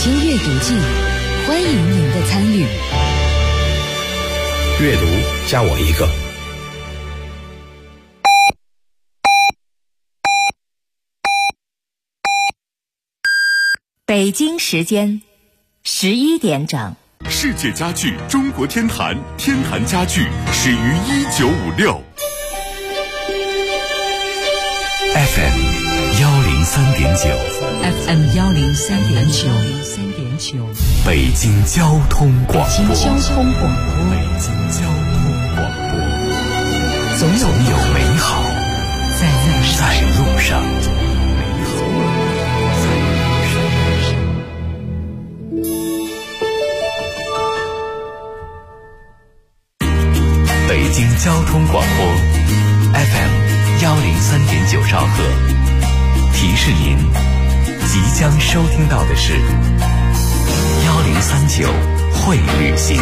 京阅读季，欢迎您的参与。 阅读加我一个。 北京时间11点整。 世界家具中国天坛，天坛家具始于1956。 FM 103.9 FM 103.9 北京交通广播。 北京交通广播，总有美好在路上。 北京交通广播 FM 103.9兆赫，提示您即将收听到的是1039会旅行。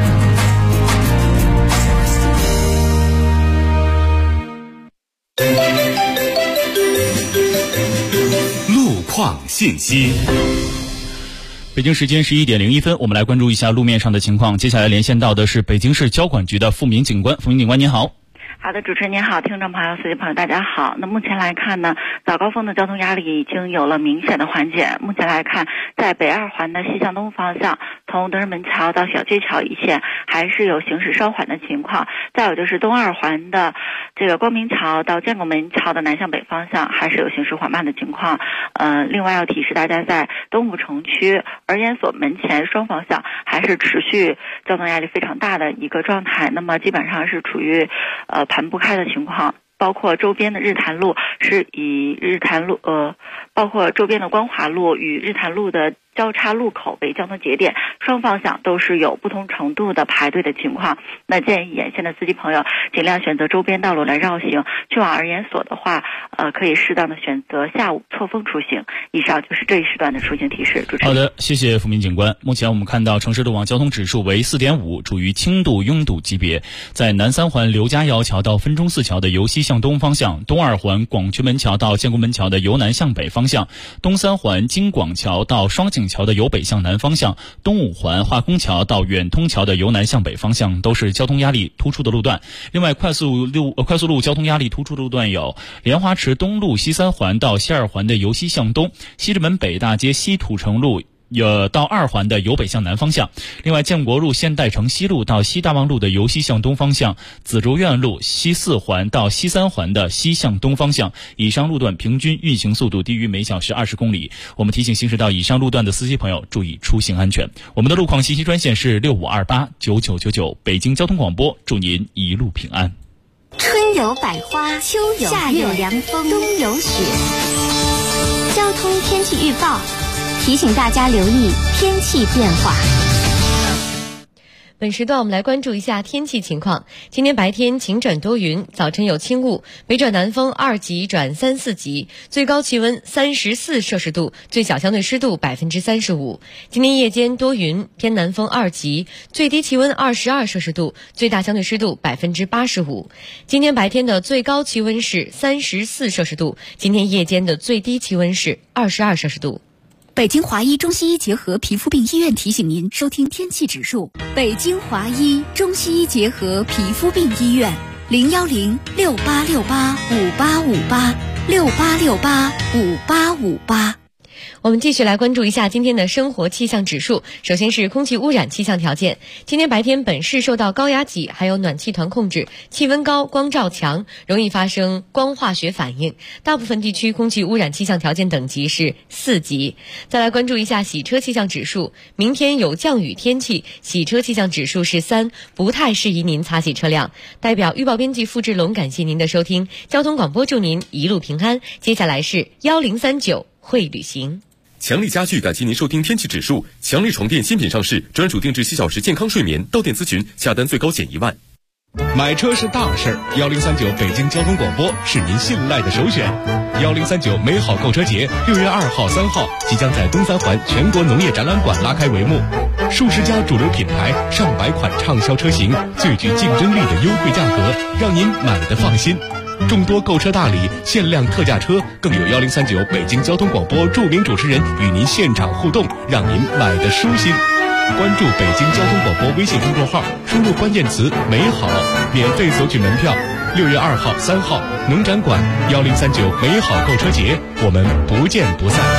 路况信息。 北京时间11点01分，我们来关注一下路面上的情况。接下来连线到的是北京市交管局的付明警官。付明警官您好。 好的，主持人您好，听众朋友、司机朋友大家好。那目前来看呢，早高峰的交通压力已经有了明显的缓解。目前来看，在北二环的西向东方向，从德胜门桥到小街桥一线还是有行驶稍缓的情况。再有就是东二环的这个光明桥到建国门桥的南向北方向还是有行驶缓慢的情况。另外要提示大家，在东部城区儿研所门前双方向还是持续交通压力非常大的一个状态。那么基本上是处于盘不开的情况，包括周边的日坛路是以日坛路包括周边的光华路与日坛路的交叉路口为交通节点，双方向都是有不同程度的排队的情况。那建议沿线的司机朋友尽量选择周边道路来绕行，去往儿研所的话可以适当的选择下午错峰出行。以上就是这一时段的出行提示。主持人， 好的，谢谢付明警官。目前我们看到城市路网交通指数为 4.5， 处于轻度拥堵级别。在南三环刘家窑桥到分钟寺桥的由西向东方向，东二环广渠门桥到建国门桥的由南向北方向，东三环京广桥到双井桥的由北向南方向，东五环化工桥到远通桥的由南向北方向都是交通压力突出的路段。另外快速路交通压力突出的路段有莲花池东路西三环到西二环的由西向东，西直门北大街西土城路到二环的由北向南方向。另外建国路现代城西路到西大望路的由西向东方向，紫竹院路西四环到西三环的西向东方向。以上路段平均运行速度低于每小时20公里。我们提醒行驶到以上路段的司机朋友注意出行安全。我们的路况信息专线是65289999，北京交通广播，祝您一路平安。 春有百花，秋有夏有凉风，冬有雪。交通天气预报提醒大家留意天气变化。 本时段我们来关注一下天气情况。今天白天晴转多云，早晨有轻雾，北转南风2级转3、4级，最高气温34摄氏度，最小相对湿度35%。今天夜间多云，偏南风2级，最低气温22摄氏度，最大相对湿度85%。今天白天的最高气温是34摄氏度，今天夜间的最低气温是22摄氏度。 北京华医中西医结合皮肤病医院提醒您收听天气指数。北京华医中西医结合皮肤病医院，01068685858，68685858。 我们继续来关注一下今天的生活气象指数。首先是空气污染气象条件。今天白天本市受到高压脊还有暖气团控制，气温高，光照强，容易发生光化学反应。大部分地区空气污染气象条件等级是4级。再来关注一下洗车气象指数。明天有降雨天气，洗车气象指数是3，不太适宜您擦洗车辆。代表预报编辑付志龙感谢您的收听，交通广播祝您一路平安。接下来是1039会旅行。 强力家具感谢您收听天气指数。强力床垫新品上市，专属定制7小时健康睡眠，到店咨询，下单最高减1万。 买车是大事儿，1039北京交通广播是您信赖的首选。1039美好购车节6月2号、3号即将在东三环全国农业展览馆拉开帷幕，数十家主流品牌、上百款畅销车型，最具竞争力的优惠价格，让您买得放心。 众多购车大礼、限量特价车，更有1039北京交通广播著名主持人与您现场互动，让您买得舒心。关注北京交通广播微信公众号，输入关键词“美好”，免费索取门票。6月2号、3号，农展馆1039美好购车节，我们不见不散。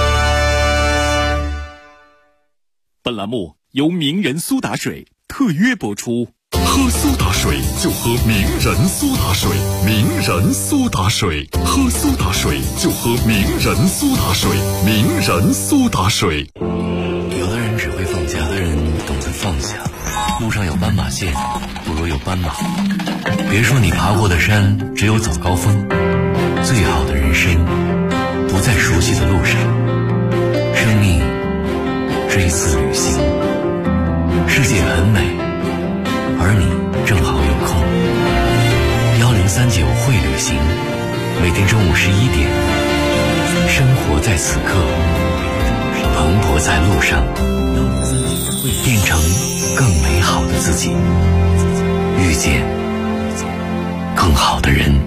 本栏目由名人苏打水特约播出。 喝苏打水就喝名人苏打水，名人苏打水，喝苏打水就喝名人苏打水，名人苏打水。 有的人只会放假，有的人懂得放下。路上有斑马线，不如有斑马。别说你爬过的山只有早高峰，最好的人生不在熟悉的路上。生命是一次旅行，世界很美，而你正好有空。1039会旅行，每天中午11点，生活在此刻，蓬勃在路上，变成更美好的自己，遇见更好的人。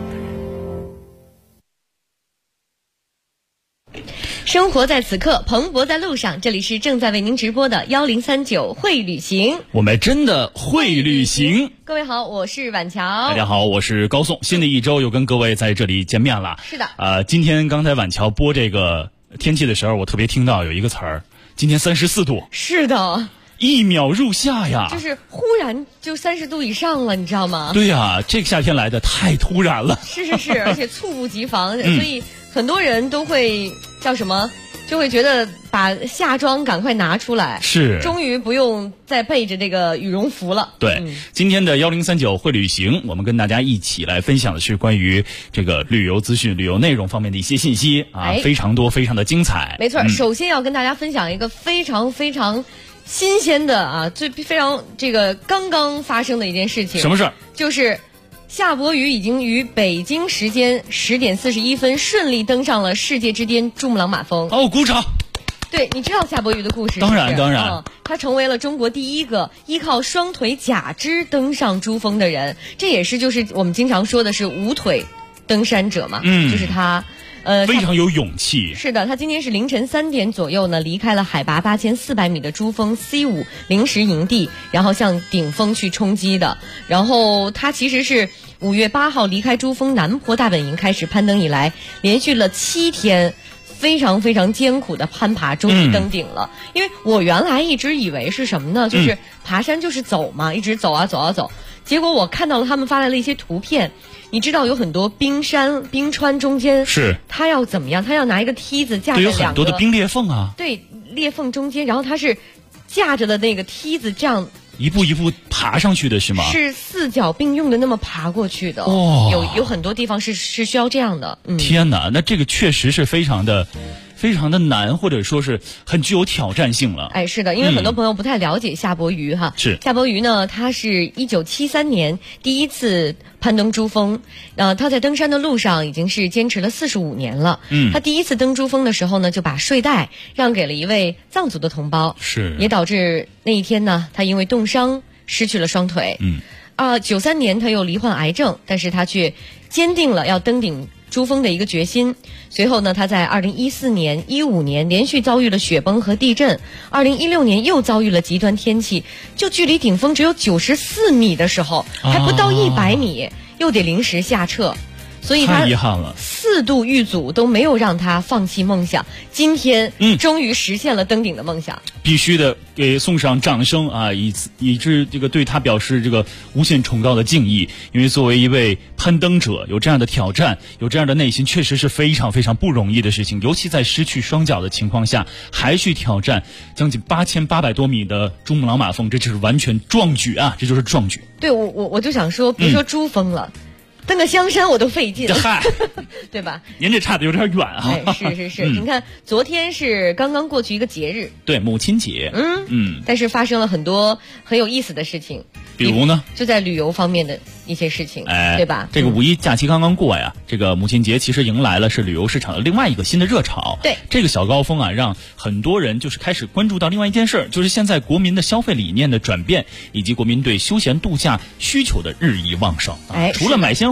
生活在此刻，蓬勃在路上。这里是正在为您直播的1039会旅行， 我们真的会旅行。 各位好，我是婉乔。 大家好，我是高颂。新的一周又跟各位在这里见面了。 是的。 今天刚才婉乔播这个天气的时候，我特别听到有一个词儿，今天34度。 是的。 1秒入夏呀， 就是忽然就30度以上了，你知道吗？ 对呀，这个夏天来的太突然了。 是，而且猝不及防，所以很多人都会叫什么，就会觉得把夏装赶快拿出来， 是， 终于不用再背着这个羽绒服了。 对，今天的1039会旅行，我们跟大家一起来分享的是关于这个旅游资讯、旅游内容方面的一些信息啊，非常多，非常的精彩。 没错，首先要跟大家分享一个非常非常新鲜的啊，非常这个刚刚发生的一件事情。 什么事？ 就是夏伯渝已经于北京时间10点41分顺利登上了世界之巅珠穆朗玛峰。 哦，鼓掌！ 对，你知道夏伯渝的故事？ 当然， 他成为了中国第一个依靠双腿假肢登上珠峰的人，这也是就是我们经常说的是无腿登山者嘛。就是他。 非常有勇气。 是的，他今天是凌晨3点左右呢，离开了海拔8400米的珠峰 C5 临时营地，然后向顶峰去冲击的。然后他其实是5月8号离开珠峰南坡大本营开始攀登以来，连续了7天非常非常艰苦的攀爬，终于登顶了。因为我原来一直以为是什么呢？就是爬山就是走嘛，一直走啊走啊走。结果我看到了他们发来了一些图片，你知道有很多冰山冰川中间是他要怎么样？他要拿一个梯子架着有很多的冰裂缝啊， 对，裂缝中间，然后他是架着的那个梯子这样一步一步爬上去的是吗？ 是4脚并用的那么爬过去的。有很多地方是需要这样的。 天哪，那这个确实是非常的难，或者说是很具有挑战性了。 哎，是的，因为很多朋友不太了解夏伯渝哈。 是夏伯渝呢，他是1973年第一次攀登珠峰，他在登山的路上已经是坚持了45年了。他第一次登珠峰的时候呢，就把睡袋让给了一位藏族的同胞， 是也导致那一天呢，他因为冻伤失去了双腿。93年他又罹患癌症，但是他却坚定了要登顶珠峰的一个决心。随后呢，他在2014年、15年连续遭遇了雪崩和地震，2016年又遭遇了极端天气，就距离顶峰只有94米的时候，还不到100米，又得临时下撤。所以他太遗憾了 ，4度遇阻都没有让他放弃梦想。今天终于实现了登顶的梦想， 必须的给送上掌声啊！以致这个对他表示这个无限崇高的敬意。因为作为一位攀登者，有这样的挑战，有这样的内心，确实是非常非常不容易的事情。尤其在失去双脚的情况下，还去挑战将近8800多米的珠穆朗玛峰，这就是完全壮举啊！这就是壮举。 对，我就想说，别说珠峰了。登个香山我都费劲，对吧？ 您这差的有点远啊！ 是，你看，昨天是刚刚过去一个节日， 对，母亲节。 但是发生了很多很有意思的事情， 比如呢， 就在旅游方面的一些事情，对吧？ 这个五一假期刚刚过呀，这个母亲节其实迎来了是旅游市场的另外一个新的热潮。 对， 这个小高峰啊，让很多人就是开始关注到另外一件事，就是现在国民的消费理念的转变，以及国民对休闲度假需求的日益旺盛。除了买鲜花，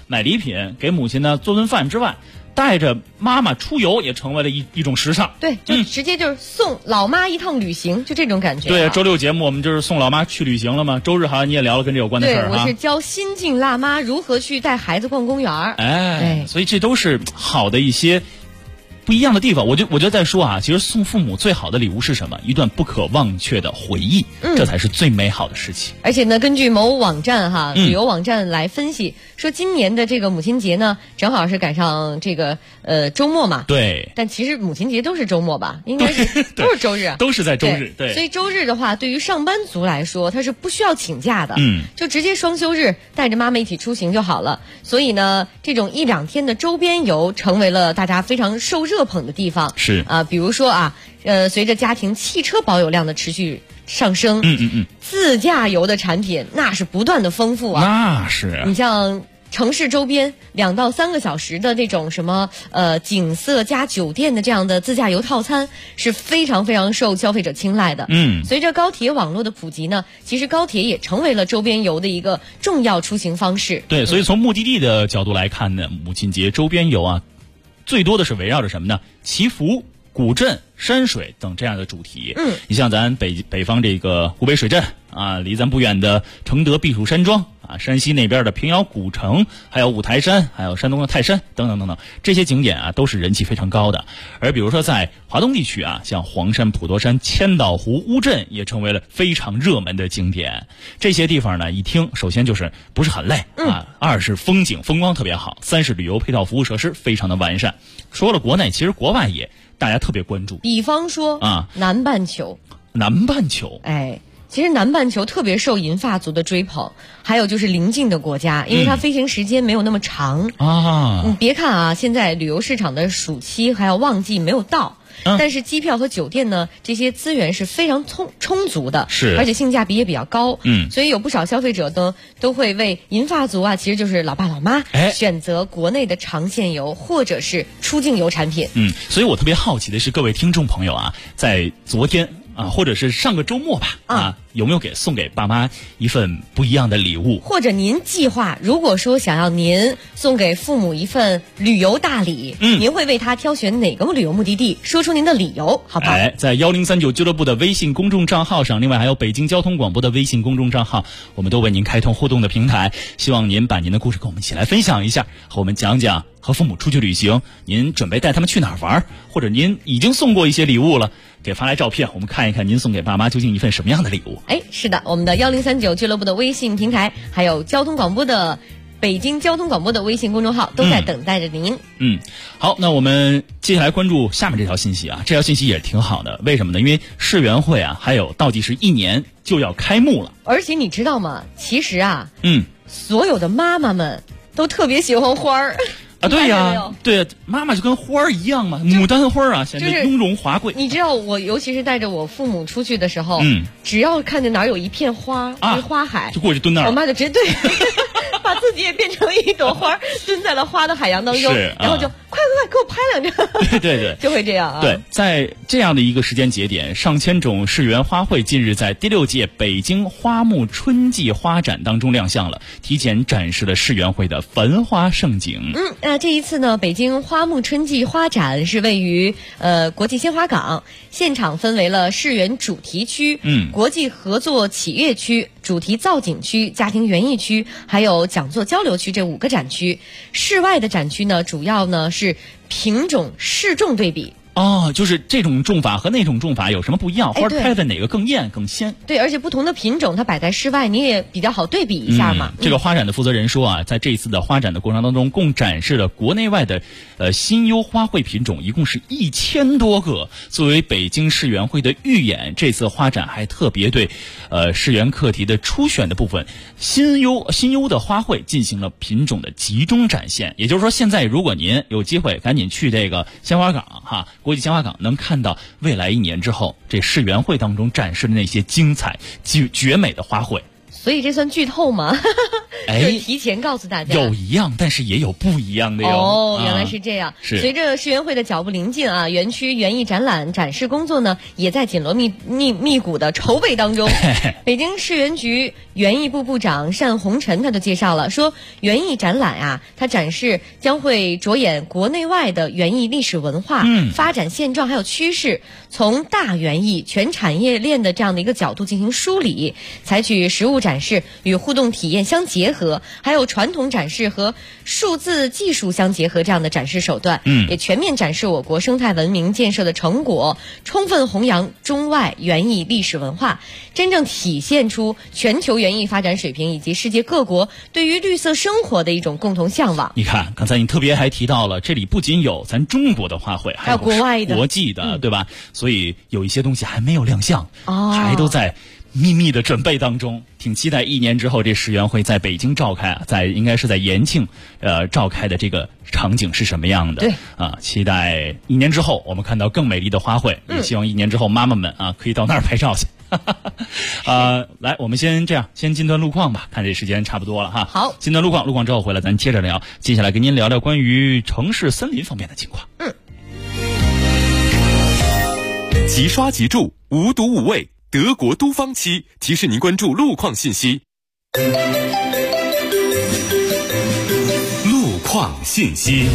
买礼品，给母亲呢做顿饭之外，带着妈妈出游也成为了一种时尚。 对，就直接就是送老妈一趟旅行，就这种感觉。 对，周六节目我们就是送老妈去旅行了嘛。周日好像你也聊了跟这有关的事儿。 对，我是教新晋辣妈如何去带孩子逛公园。 哎，所以这都是好的一些不一样的地方。我觉得在说啊，其实送父母最好的礼物是什么？一段不可忘却的回忆，这才是最美好的事情。 而且呢，根据某网站旅游网站来分析，说今年的这个母亲节呢，正好是赶上这个周末嘛。 对。 但其实母亲节都是周末吧？应该是都是周日， 都是在周日。对。 所以周日的话，对于上班族来说，他是不需要请假的。就直接双休日带着妈妈一起出行就好了。所以呢，这种1-2天的周边游成为了大家非常受热捧的地方。 是比如说随着家庭汽车保有量的持续上升，自驾游的产品那是不断的丰富啊。 那是你像城市周边2到3个小时的这种什么景色加酒店的这样的自驾游套餐是非常非常受消费者青睐的。随着高铁网络的普及呢，其实高铁也成为了周边游的一个重要出行方式。 对，所以从目的地的角度来看呢，母亲节周边游啊，最多的是围绕着什么呢？祈福、古镇、山水等这样的主题。你像咱北方这个湖北水镇啊，离咱不远的承德避暑山庄啊，山西那边的平遥古城，还有五台山，还有山东的泰山等等等等，这些景点啊都是人气非常高的。而比如说在华东地区啊，像黄山、普陀山、千岛湖、乌镇也成为了非常热门的景点。这些地方呢，一听首先就是不是很累啊，二是风光特别好，三是旅游配套服务设施非常的完善。说了国内，其实国外也大家特别关注。 比方说南半球，其实南半球特别受银发族的追捧，还有就是邻近的国家，因为它飞行时间没有那么长你别看现在旅游市场的暑期还有旺季没有到，但是机票和酒店呢，这些资源是非常充足的， 是， 而且性价比也比较高。所以有不少消费者都会为银发族其实就是老爸老妈选择国内的长线游或者是出境游产品。 所以我特别好奇的是，各位听众朋友在昨天或者是上个周末吧有没有送给爸妈一份不一样的礼物？或者您计划，如果说想要您送给父母一份旅游大礼，您会为他挑选哪个旅游目的地？说出您的理由，好不好？ 在1039俱乐部的微信公众账号上，另外还有北京交通广播的微信公众账号，我们都为您开通互动的平台，希望您把您的故事跟我们一起来分享一下，和我们讲讲和父母出去旅行，您准备带他们去哪儿玩，或者您已经送过一些礼物了，给发来照片，我们看一看您送给爸妈究竟一份什么样的礼物。 是的，我们的1039俱乐部的微信平台，还有交通广播的北京交通广播的微信公众号都在等待着您。 好，那我们接下来关注下面这条信息这条信息也是挺好的。为什么呢？因为世园会还有倒计时1年就要开幕了。 而且你知道吗？其实所有的妈妈们都特别喜欢花儿。 对呀，妈妈就跟花儿一样嘛，牡丹花显得雍容华贵。 你知道，我尤其是带着我父母出去的时候，只要看见哪儿有一片花，花海， 就过去蹲那儿， 我妈就直接把自己也变成一朵花，蹲在了花的海洋当中，然后就快给我拍2张。 对， 就会这样对，在这样的一个时间节点，上千种世园花卉近日在第6届北京花木春季花展当中亮相了，提前展示了世园会的繁花盛景。 这一次呢，北京花木春季花展是位于国际鲜花港，现场分为了世园主题区、国际合作企业区、主题造景区、家庭园艺区，还有讲座交流区这5个展区。室外的展区呢，主要呢是品种适种对比。 就是这种种法和那种种法有什么不一样？花开的哪个更艳更鲜？ 对，而且不同的品种它摆在室外，你也比较好对比一下嘛。 这个花展的负责人说在这一次的花展的过程当中，共展示了国内外的新优花卉品种，一共是1000多个。作为北京世园会的预演，这次花展还特别对世园课题的初选的部分新优的花卉进行了品种的集中展现。也就是说，现在如果您有机会赶紧去这个鲜花港国际鲜花港，能看到未来1年之后这世园会当中展示的那些精彩绝美的花卉。 所以这算剧透吗？就是提前告诉大家， 有一样，但是也有不一样的哟。 哦，原来是这样。 是随着世园会的脚步临近啊，园区园艺展览展示工作呢，也在紧锣密鼓的筹备当中。北京市园局园艺部部长单红尘他就介绍了，说园艺展览啊，它展示将会着眼国内外的园艺历史文化、发展现状还有趋势，从大园艺全产业链的这样的一个角度进行梳理，采取实物展示与互动体验相结合，还有传统展示和数字技术相结合这样的展示手段，也全面展示我国生态文明建设的成果，充分弘扬中外园艺历史文化，真正体现出全球园艺发展水平以及世界各国对于绿色生活的一种共同向往。 你看，刚才你特别还提到了，这里不仅有咱中国的花卉，还有国外的、 国际的，对吧？所以有一些东西还没有亮相，还都在秘密的准备当中，挺期待1年之后这世园会在北京召开啊，应该是在延庆召开的这个场景是什么样的？ 对啊，期待1年之后我们看到更美丽的花卉，也希望1年之后妈妈们啊可以到那儿拍照去。来，我们先这样，先进段路况吧，看这时间差不多了哈。 好， 进段路况之后回来咱接着聊，接下来跟您聊聊关于城市森林方面的情况。 即刷即住，无毒无味，德国都芳漆提示您关注路况信息。 路况信息。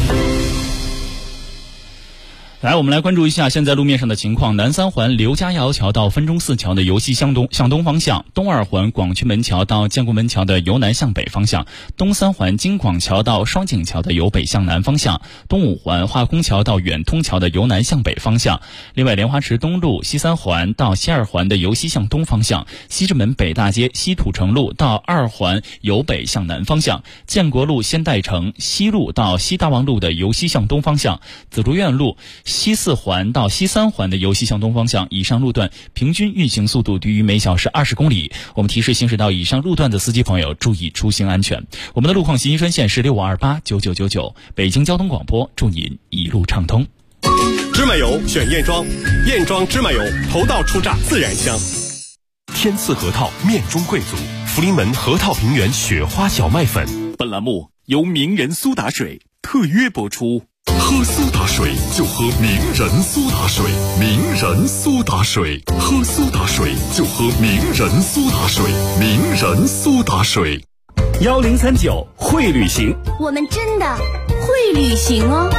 来，我们来关注一下现在路面上的情况。南三环刘家窑桥到分钟寺桥的由西向东方向，东二环广渠门桥到建国门桥的由南向北方向，东三环京广桥到双井桥的由北向南方向，东五环化工桥到远通桥的由南向北方向。另外，莲花池东路西三环到西二环的由西向东方向，西直门北大街西土城路到二环由北向南方向，建国路先代城西路到西大望路的由西向东方向，紫竹院路西四环到西三环的由西向东方向，以上路段平均运行速度低于每小时20公里。我们提示行驶到以上路段的司机朋友注意出行安全。我们的路况信息专线是65289999，北京交通广播，祝您一路畅通。 芝麻油选燕庄，燕庄芝麻油头道出榨自然香。 天赐核桃面中贵族，福临门核桃平原雪花小麦粉。 本栏目由名人苏打水特约播出。 喝苏打水就喝名人苏打水，名人苏打水，喝苏打水就喝名人苏打水，名人苏打水。 1039会旅行， 我们真的会旅行哦。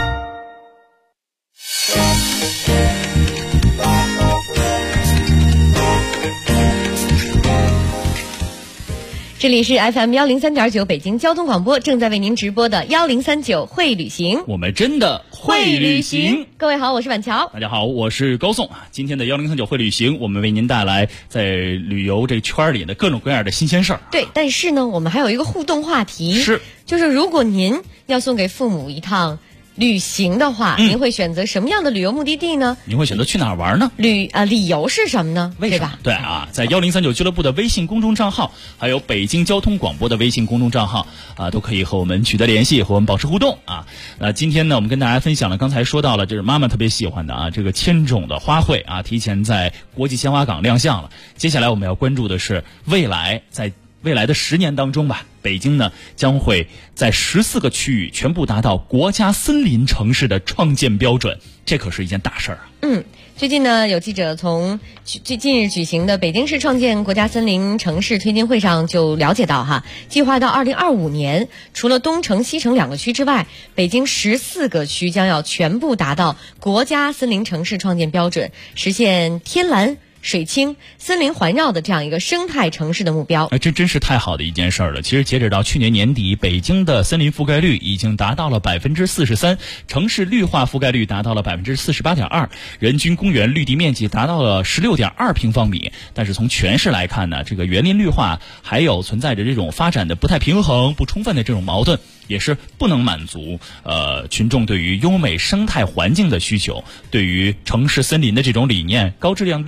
这里是 FM 103.9北京交通广播，正在为您直播的1039会旅行， 我们真的会旅行。 各位好，我是板桥。 大家好，我是高颂。今天的1039会旅行，我们为您带来在旅游这圈里的各种各样的新鲜事儿。 对，但是呢，我们还有一个互动话题，就是如果您要送给父母一趟旅行的话，您会选择什么样的旅游目的地呢？ 您会选择去哪儿玩呢？ 理由是什么呢？ 为什么？对啊，在1039俱乐部的微信公众账号，还有北京交通广播的微信公众账号啊，都可以和我们取得联系，和我们保持互动啊。今天呢，我们跟大家分享了，刚才说到了，就是妈妈特别喜欢的啊，这个千种的花卉啊，提前在国际鲜花港亮相了。接下来我们要关注的是在未来的10年当中吧，北京呢将会在14个区域全部达到国家森林城市的创建标准，这可是一件大事儿啊。 最近呢，有记者从近日举行的北京市创建国家森林城市推进会上就了解到计划到2025年，除了东城、西城2个区之外，北京14个区将要全部达到国家森林城市创建标准，实现天蓝水清、森林环绕的这样一个生态城市的目标。 这真是太好的一件事了。其实截止到去年年底，北京的森林覆盖率已经达到了43%，城市绿化覆盖率达到了48.2%，人均公园绿地面积达到了16.2平方米。但是从全市来看呢，这个园林绿化还有存在着这种发展的不太平衡、不充分的这种矛盾，也是不能满足群众对于优美生态环境的需求，对于城市森林的这种理念、高质量绿色发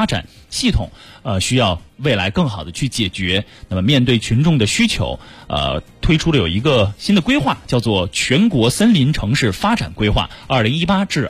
发展系统，需要未来更好的去解决。那么面对群众的需求，推出了有一个新的规划，叫做全国森林城市发展规划2018至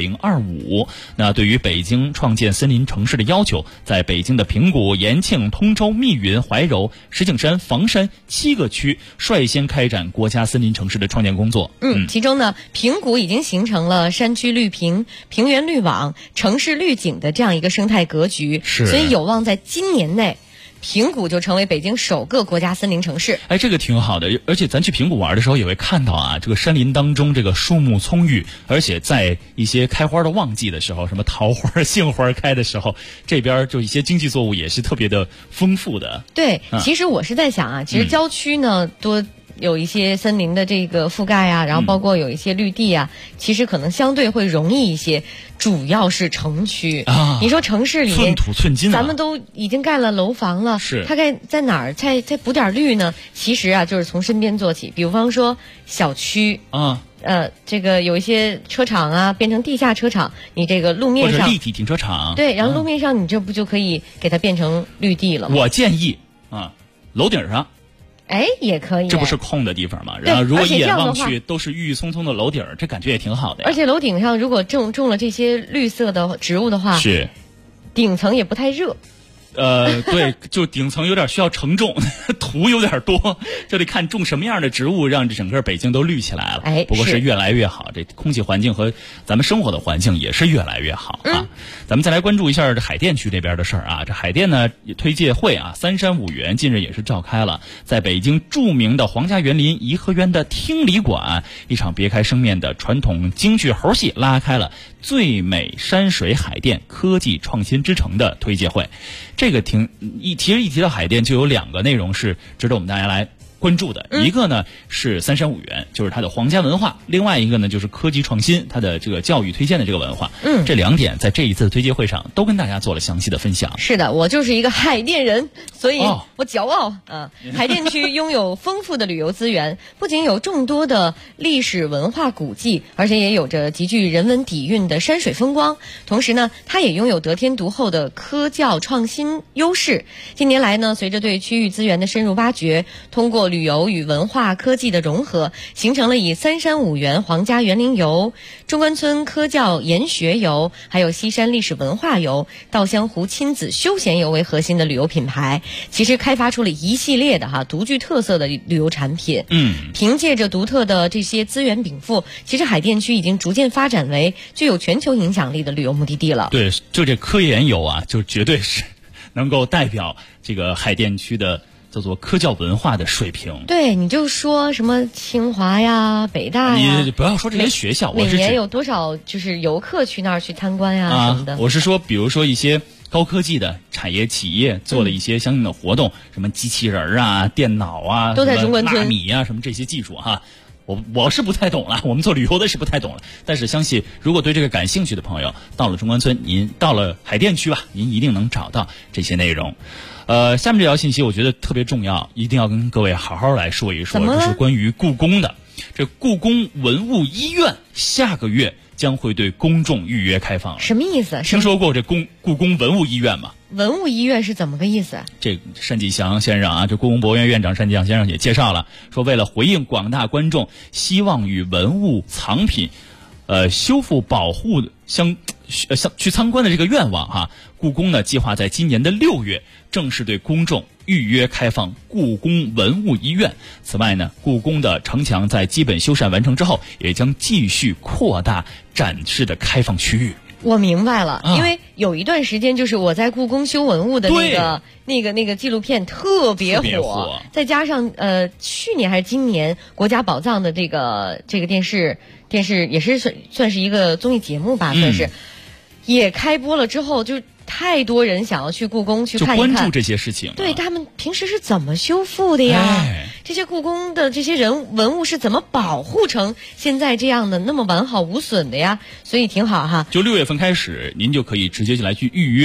2025。那对于北京创建森林城市的要求，在北京的平谷、延庆、通州、密云、怀柔、石景山、房山7个区率先开展国家森林城市的创建工作。 其中呢，平谷已经形成了山区绿屏、平原绿网、城市绿景的这样一个生态格局，所以有望在今年内，平谷就成为北京首个国家森林城市。 这个挺好的，而且咱去平谷玩的时候也会看到啊，这个山林当中这个树木葱郁，而且在一些开花的旺季的时候，什么桃花、杏花开的时候，这边就一些经济作物也是特别的丰富的。 对，其实我是在想啊，其实郊区呢多有一些森林的这个覆盖啊，然后包括有一些绿地啊，其实可能相对会容易一些。主要是城区啊，你说城市里面寸土寸金， 咱们都已经盖了楼房了， 是它该在哪儿再补点绿呢？其实啊，就是从身边做起，比方说小区啊。这个有一些车场啊，变成地下车场，你这个路面上或者立体停车场， 对，然后路面上你这不就可以给它变成绿地了吗？ 我建议啊，楼顶上。 也可以， 这不是空的地方吗？然后如果一眼望去都是郁郁葱葱的楼顶，这感觉也挺好的呀。 而且楼顶上如果种了这些绿色的植物的话， 是顶层也不太热。 对，就顶层有点需要承重，土有点多，就得看种什么样的植物，让这整个北京都绿起来了。不过是越来越好，这空气环境和咱们生活的环境也是越来越好啊。咱们再来关注一下这海淀区这边的事儿啊。这海淀呢推介会啊，3山5园近日也是召开了，在北京著名的皇家园林颐和园的厅里馆，一场别开生面的传统京剧猴戏拉开了最美山水海淀科技创新之城的推介会。这个一提到海淀，就有2个内容是值得我们大家来关注的。一个呢是3山5园，就是它的皇家文化；另外一个呢就是科技创新，它的这个教育推荐的这个文化。这2点在这一次推介会上都跟大家做了详细的分享。 是的，我就是一个海淀人，所以我骄傲啊！海淀区拥有丰富的旅游资源，不仅有众多的历史文化古迹，而且也有着极具人文底蕴的山水风光。同时呢，它也拥有得天独厚的科教创新优势。近年来呢，随着对区域资源的深入挖掘，通过旅游与文化科技的融合，形成了以3山5园皇家园林游、中关村科教研学游，还有西山历史文化游、稻香湖亲子休闲游为核心的旅游品牌。其实开发出了一系列的独具特色的旅游产品。凭借着独特的这些资源禀赋，其实海淀区已经逐渐发展为具有全球影响力的旅游目的地了。 对，就这科研游啊，就绝对是能够代表这个海淀区的叫做科教文化的水平。 对，你就说什么清华呀、北大呀， 你不要说这些学校， 每年有多少就是游客去那儿去参观呀什么的。 我是说，比如说一些高科技的产业企业做的一些相应的活动，什么机器人啊、电脑啊， 都在中关村、 纳米啊，什么这些技术哈。我是不太懂了，我们做旅游的是不太懂了，但是相信如果对这个感兴趣的朋友，到了中关村，您到了海淀区吧，您一定能找到这些内容。下面这条信息我觉得特别重要，一定要跟各位好好来说一说，这是关于故宫的。这故宫文物医院下个月将会对公众预约开放了。 什么意思？ 听说过这故宫文物医院吗？ 文物医院是怎么个意思？ 这单霁翔先生啊，这故宫博物院院长单霁翔先生也介绍了，说为了回应广大观众希望与文物藏品修复保护去参观的这个愿望哈，故宫呢计划在今年的6月正式对公众预约开放故宫文物医院。此外呢，故宫的城墙在基本修缮完成之后，也将继续扩大展示的开放区域。 我明白了，因为有一段时间就是我在故宫修文物的那个纪录片特别火，再加上去年还是今年国家宝藏的这个电视也是算是一个综艺节目吧，算是也开播了之后，就太多人想要去故宫去看一看， 就关注这些事情。 对，他们平时是怎么修复的呀？这些故宫的这些文物是怎么保护成现在这样的那么完好无损的呀？所以挺好哈。 就6月份开始，您就可以直接就来去预约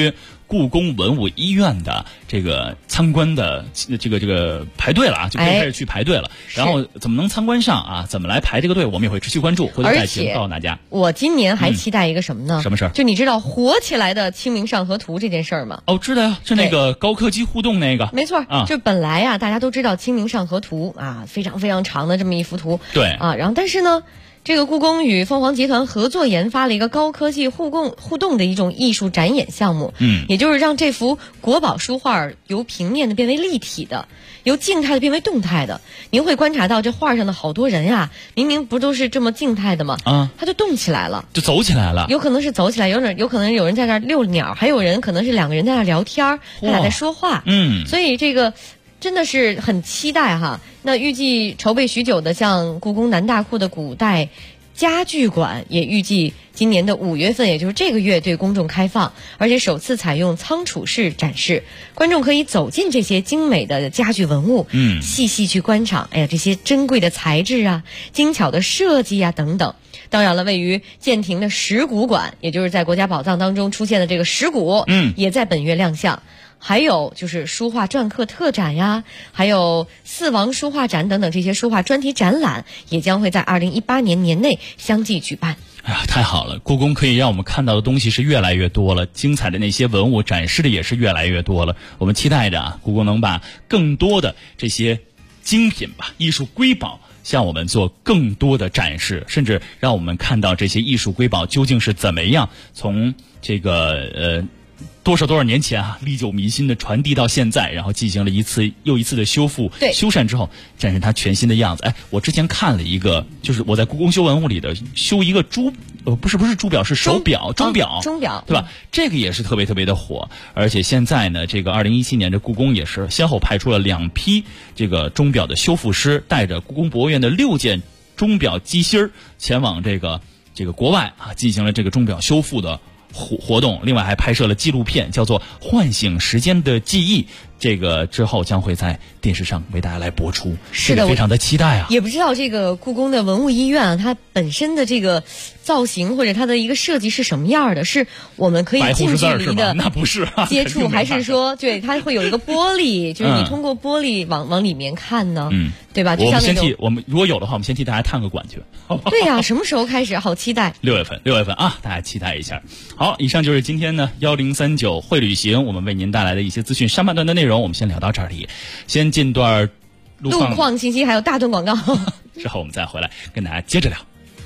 故宫文物医院的这个参观的这个排队了啊，就开始去排队了。然后怎么能参观上啊？怎么来排这个队？我们也会持续关注，回头再节目告诉大家。 我今年还期待一个什么呢？ 什么事儿？ 就你知道火起来的《清明上河图》这件事儿吗？ 哦，知道呀，是那个高科技互动那个。 没错啊，就本来啊，大家都知道《清明上河图》啊，非常非常长的这么一幅图。 对啊，然后但是呢。这个故宫与凤凰集团合作研发了一个高科技互动的一种艺术展演项目，也就是让这幅国宝书画由平面的变为立体的，由静态的变为动态的。您会观察到这画上的好多人呀，明明不都是这么静态的吗？他就动起来了， 就走起来了。 有可能是走起来，有可能有人在那儿遛鸟，还有人可能是两个人在那儿聊天，他俩在说话。所以这个真的是很期待哈。那预计筹备许久的像故宫南大库的古代家具馆也预计今年的5月份，也就是这个月对公众开放，而且首次采用仓储式展示，观众可以走进这些精美的家具文物，细细去观赏，哎呀，这些珍贵的材质啊，精巧的设计啊等等。当然了，位于建亭的石鼓馆，也就是在国家宝藏当中出现的这个石鼓，也在本月亮相。还有就是书画篆刻特展呀，还有4王书画展等等这些书画专题展览，也将会在2018年年内相继举办。 哎呀，太好了！故宫可以让我们看到的东西是越来越多了，精彩的那些文物展示的也是越来越多了。我们期待着啊，故宫能把更多的这些精品吧、艺术瑰宝向我们做更多的展示，甚至让我们看到这些艺术瑰宝究竟是怎么样从这个多少年前啊，历久弥新的传递到现在，然后进行了一次又一次的修复、修缮之后，展示它全新的样子。哎，我之前看了一个，就是我在故宫修文物里的修一个不是珠表，是手表，钟表，对吧？这个也是特别特别的火，而且现在呢，这个2017年这故宫也是先后派出了2批这个钟表的修复师，带着故宫博物院的6件钟表机芯前往这个国外啊，进行了这个钟表修复的活动，另外还拍摄了纪录片，叫做《唤醒时间的记忆》。这个之后将会在电视上为大家来播出， 是的， 非常的期待啊！ 也不知道这个故宫的文物医院啊，它本身的这个造型或者它的一个设计是什么样的？是我们可以近距离的那不是接触，还是说对它会有一个玻璃，就是你通过玻璃往里面看呢？对吧？就像那种我们如果有的话，我们先替大家探个馆去。 对呀，什么时候开始？好期待 ！6月份啊，大家期待一下。好，以上就是今天呢1039会旅行我们为您带来的一些资讯。上半段的内容我们先聊到这里，先进段路况信息，还有大段广告。 之后我们再回来跟大家接着聊。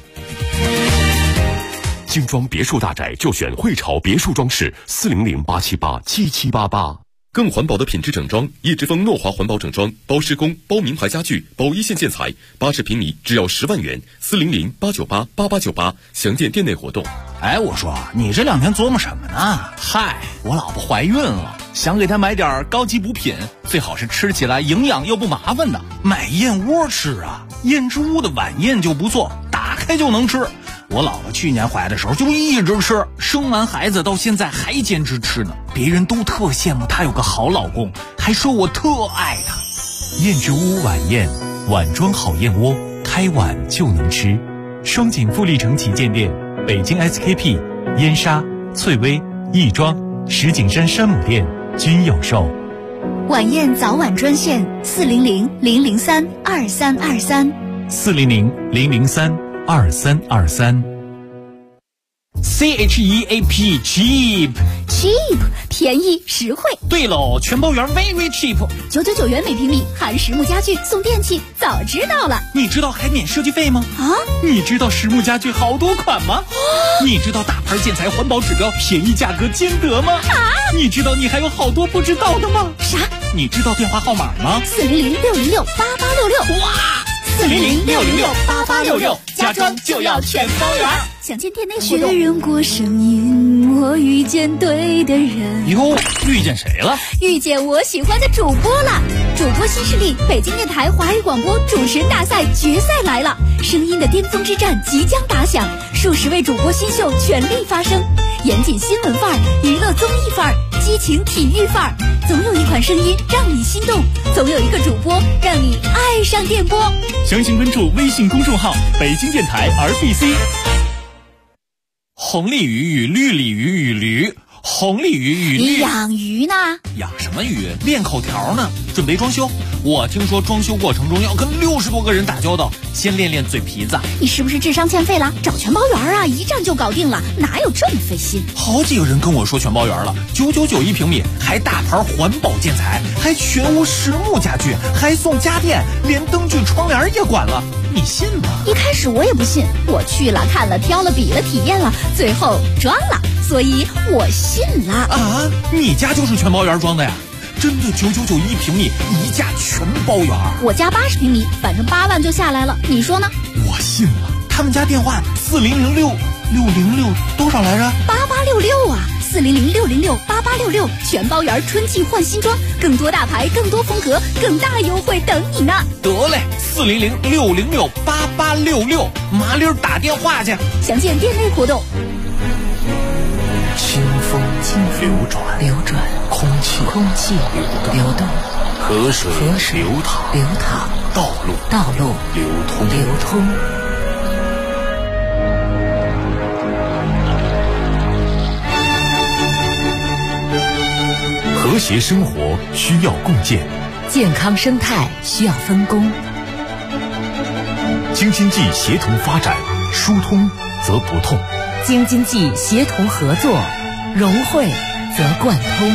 精装别墅大宅就选汇潮别墅装饰，400-878-7788。 更环保的品质整装，叶之峰诺华环保整装，包施工、包名牌家具、包一线建材，80平米只要10万元，400-898-8898，详见店内活动。 哎，我说你这2天琢磨什么呢？嗨，我老婆怀孕了，想给她买点高级补品，最好是吃起来营养又不麻烦的。买燕窝吃啊，燕之屋的晚宴就不错，打开就能吃。我老婆去年怀的时候就一直吃，生完孩子到现在还坚持吃呢。别人都特羡慕她有个好老公，还说我特爱她。 燕之屋晚宴，碗装好燕窝，开碗就能吃。双井富力城旗舰店，北京 SKP、燕莎、翠微、亦庄、石景山山姆店均有售。 晚宴早晚专线400-003-2323 400-003-2323。 CHEAP cheap 便宜实惠。 对喽，全包圆 very cheap， 999元每平米，含实木家具送电器，早知道了。 你知道还免设计费吗？你知道实木家具好多款吗？你知道大牌建材环保指标，便宜价格兼得吗？你知道你还有好多不知道的吗？ 啥？ 你知道电话号码吗 ？400-606-8866。 哇！400-606-8866，家装就要全包圆。 想见店内活动。确认过声音，我遇见对的人。 哟，遇见谁了？ 遇见我喜欢的主播了。主播新势力，北京电台华语广播主持人大赛决赛来了，声音的巅峰之战即将打响，数十位主播新秀全力发声，严谨新闻范儿，娱乐综艺范儿，激情体育范儿，总有一款声音让你心动，总有一个主播让你爱上电波。 详情关注微信公众号北京电台 RBC。 红鲤鱼与绿鲤鱼与驴， 红鲤鱼与你养鱼呢？ 养什么鱼？练口条呢，准备装修。我听说装修过程中要跟60多个人打交道，先练练嘴皮子。 你是不是智商欠费了？找全包圆啊，一站就搞定了，哪有这么费心？ 好几个人跟我说全包圆了，999一平米，还大牌环保建材，还全屋实木家具，还送家电，连灯具窗帘也管了，你信吗？ 一开始我也不信，我去了看了挑了比了体验了，最后装了，所以我信了。 啊，你家就是全包圆装的呀？真的999一平米，一价全包圆。 我家80平米，反正8万就下来了，你说呢？ 我信了。他们家电话4006多少来着 ？8866啊，4006068866，全包圆春季换新装，更多大牌，更多风格，更大优惠等你呢。 得嘞，4006068866，麻溜打电话去。 详见店内活动。 清风流转，空气流动，河水流淌，道路流通。和谐生活需要共建， 健康生态需要分工。 京津冀协同发展，疏通则不痛； 京津冀协同合作，融汇则贯通。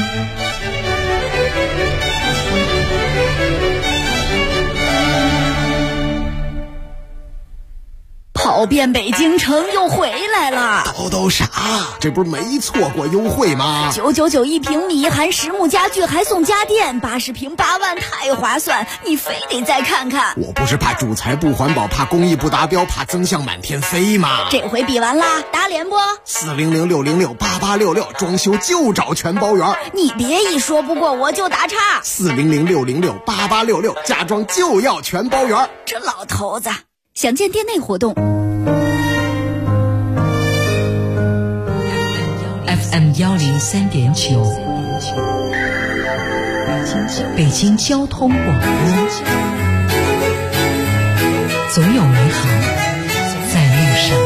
跑遍北京城又回来了。 都傻，这不是没错过优惠吗 ？999一平米，含实木家具还送家电，80平8万，太划算，你非得再看看。 我不是怕主材不环保，怕工艺不达标，怕增项满天飞吗？ 这回比完啦，打脸不？4006068866，装修就找全包圆。你别一说不过我就打岔。 4006068866，家装就要全包圆。 这老头子。详见店内活动。 FM 103.9，北京交通广播，总有美好在路上。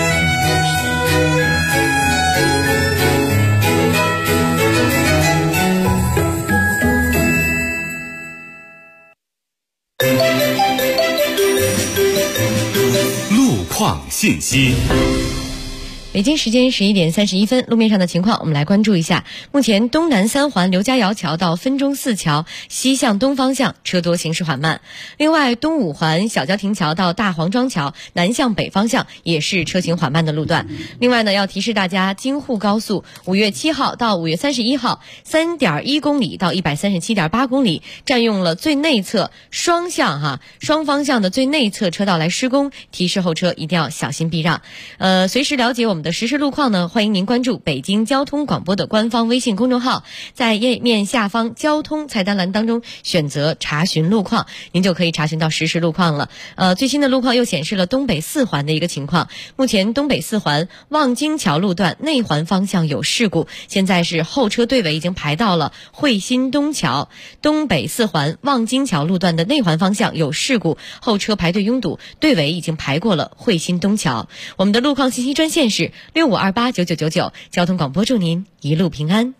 路况信息。 北京时间11点31分，路面上的情况我们来关注一下。目前东南三环刘家窑桥到分钟寺桥西向东方向车多，行驶缓慢。另外，东五环小郊亭桥到大黄庄桥南向北方向也是车行缓慢的路段。另外呢，要提示大家，京沪高速5月7号到5月31号 3.1 公里到 137.8 公里，占用了最内侧双方向的最内侧车道来施工，提示后车一定要小心避让。随时了解我们的实时路况呢，欢迎您关注北京交通广播的官方微信公众号，在页面下方交通菜单栏当中选择查询路况，您就可以查询到实时路况了。最新的路况又显示了东北四环的一个情况，目前东北四环望京桥路段内环方向有事故，现在是后车队尾已经排到了汇新东桥。东北四环望京桥路段的内环方向有事故，后车排队拥堵，队尾已经排过了汇新东桥。我们的路况信息专线是65289999，交通广播祝您一路平安。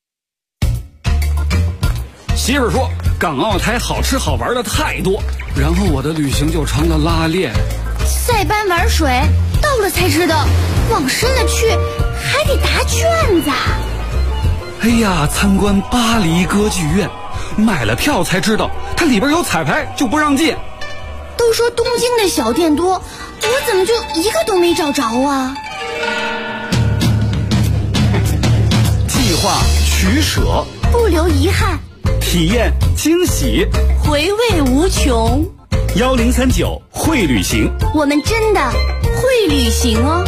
媳妇说港澳台好吃好玩的太多，然后我的旅行就成了拉练。 塞班玩水，到了才知道往深了去还得答卷子。 哎呀，参观巴黎歌剧院，买了票才知道它里边有彩排，就不让进。 都说东京的小店多，我怎么就一个都没找着啊？ 计划取舍， 不留遗憾， 体验惊喜， 回味无穷。 1039会旅行， 我们真的会旅行哦。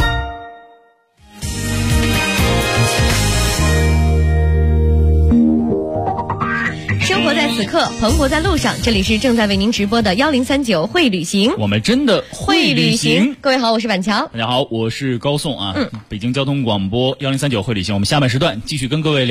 生活在此刻，蓬勃在路上。这里是正在为您直播的1039会旅行， 我们真的会旅行。 各位好，我是板桥。 大家好，我是高颂啊。北京交通广播1039会旅行，我们下半时段继续跟各位聊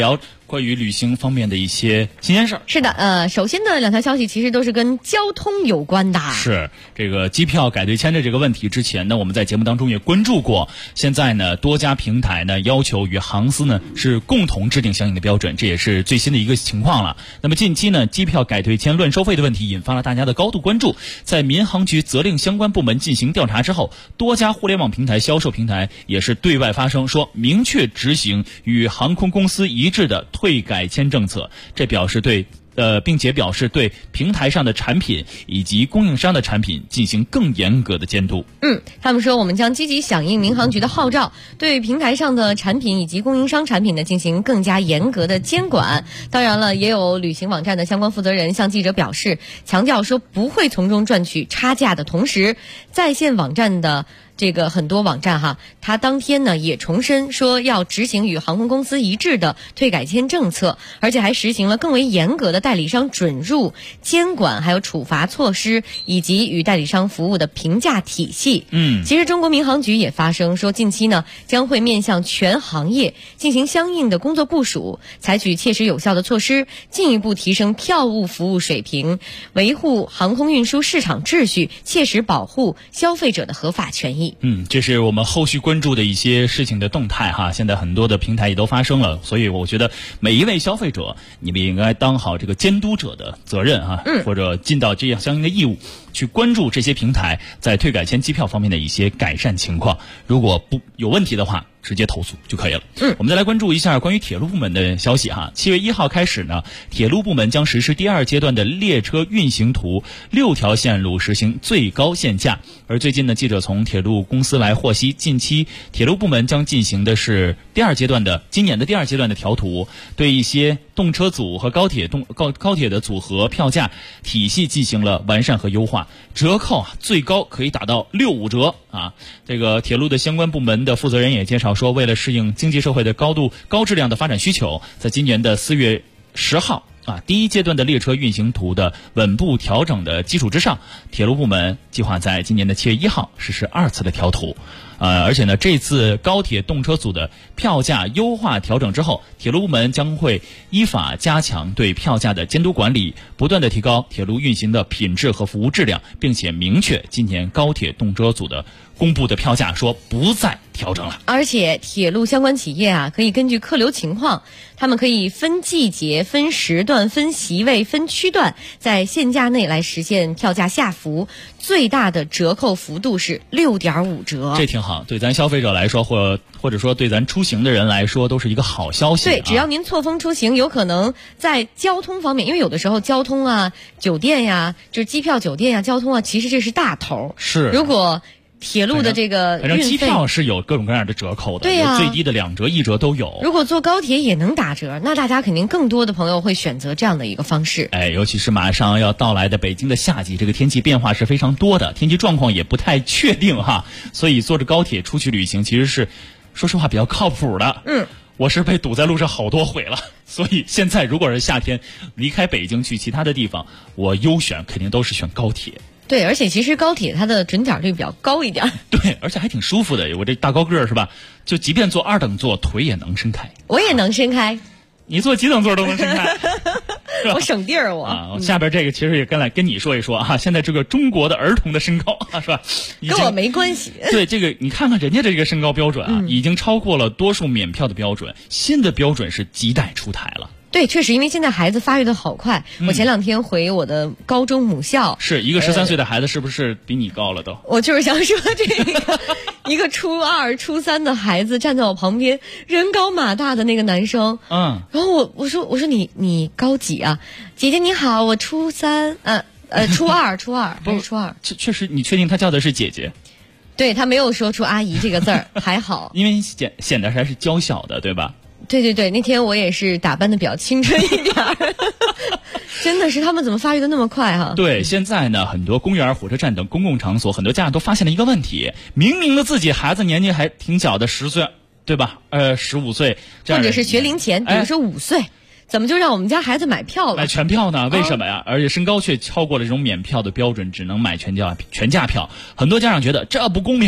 关于旅行方面的一些新鲜事儿。 是的，首先的2条消息其实都是跟交通有关的。 是这个机票改对签的这个问题，之前呢我们在节目当中也关注过。现在呢多家平台呢要求与航司呢是共同制定相应的标准，这也是最新的一个情况了。那么近期呢机票改对签乱收费的问题引发了大家的高度关注，在民航局责令相关部门进行调查之后，多家互联网平台销售平台也是对外发声，说明确执行与航空公司一致的退改签政策，这并且表示对平台上的产品以及供应商的产品进行更严格的监督。 他们说我们将积极响应民航局的号召，对平台上的产品以及供应商产品呢进行更加严格的监管。当然了，也有旅行网站的相关负责人向记者表示，强调说不会从中赚取差价的同时，在线网站的这个很多网站他当天呢也重申说要执行与航空公司一致的退改签政策，而且还实行了更为严格的代理商准入监管，还有处罚措施，以及与代理商服务的评价体系。其实中国民航局也发声说，近期呢将会面向全行业进行相应的工作部署，采取切实有效的措施，进一步提升票务服务水平，维护航空运输市场秩序，切实保护消费者的合法权益。 这是我们后续关注的一些事情的动态现在很多的平台也都发生了，所以我觉得每一位消费者，你们也应该当好这个监督者的责任或者尽到这样相应的义务，去关注这些平台在退改签机票方面的一些改善情况。如果不有问题的话，直接投诉就可以了。我们再来关注一下关于铁路部门的消息7月1号开始呢，铁路部门将实施第2阶段的列车运行图，6条线路实行最高限价。而最近呢，记者从铁路公司来获悉，近期铁路部门将进行的是今年的第2阶段的调图，对一些动车组和高铁的组合票价体系进行了完善和优化，折扣最高可以达到65折这个铁路的相关部门的负责人也介绍说，为了适应经济社会的高质量的发展需求，在今年的4月10号第1阶段的列车运行图的稳步调整的基础之上，铁路部门计划在今年的7月1号实施2次的调图。而且呢，这次高铁动车组的票价优化调整之后，铁路部门将会依法加强对票价的监督管理，不断的提高铁路运行的品质和服务质量，并且明确今年高铁动车组的公布的票价说不再调整了。 而且铁路相关企业可以根据客流情况，他们可以分季节、分时段、分席位、分区段，在限价内来实现票价下浮，最大的折扣幅度是6.5折。 这挺好，对咱消费者来说，或者说对咱出行的人来说，都是一个好消息。 对，只要您错峰出行，有可能在交通方面，因为有的时候交通酒店就是机票、酒店交通其实这是大头。 是， 如果铁路的这个反正机票是有各种各样的折扣的， 对呀， 最低的2折、1折都有。 如果坐高铁也能打折，那大家肯定更多的朋友会选择这样的一个方式。 尤其是马上要到来的北京的夏季，这个天气变化是非常多的，天气状况也不太确定所以坐着高铁出去旅行其实是说实话比较靠谱的。我是被堵在路上好多回了，所以现在如果是夏天离开北京去其他的地方，我优选肯定都是选高铁。 对，而且其实高铁它的准点率比较高一点。 对，而且还挺舒服的。我这大高个儿是吧？就即便坐2等座，腿也能伸开。 我也能伸开。 你坐几等座都能伸开。 我省地儿我。 下边这个其实也跟你说一说现在这个中国的儿童的身高是吧？ 跟我没关系。 对，这个你看看人家这个身高标准已经超过了多数免票的标准，新的标准是亟待出台了。 对，确实，因为现在孩子发育的好快。我前2天回我的高中母校， 是一个13岁的孩子，是不是比你高了都？ 我就是想说这个一个初2、初3的孩子站在我旁边，人高马大的那个男生，然后我说你高几啊？姐姐你好，我初3，初二还是初2？ 确实，你确定他叫的是姐姐？ 对，他没有说出阿姨这个字儿，还好， 因为显得还是娇小的，对吧？ 对，那天我也是打扮的比较青春一点真的是他们怎么发育的那么快对，现在呢，很多公园、火车站等公共场所，很多家长都发现了一个问题，明明的自己孩子年纪还挺小的，10岁，对吧？15岁， 或者是学龄前，比如说5岁。怎么就让我们家孩子买票了？ 买全票呢？为什么呀？而且身高却超过了这种免票的标准，只能买全价票。很多家长觉得这不公平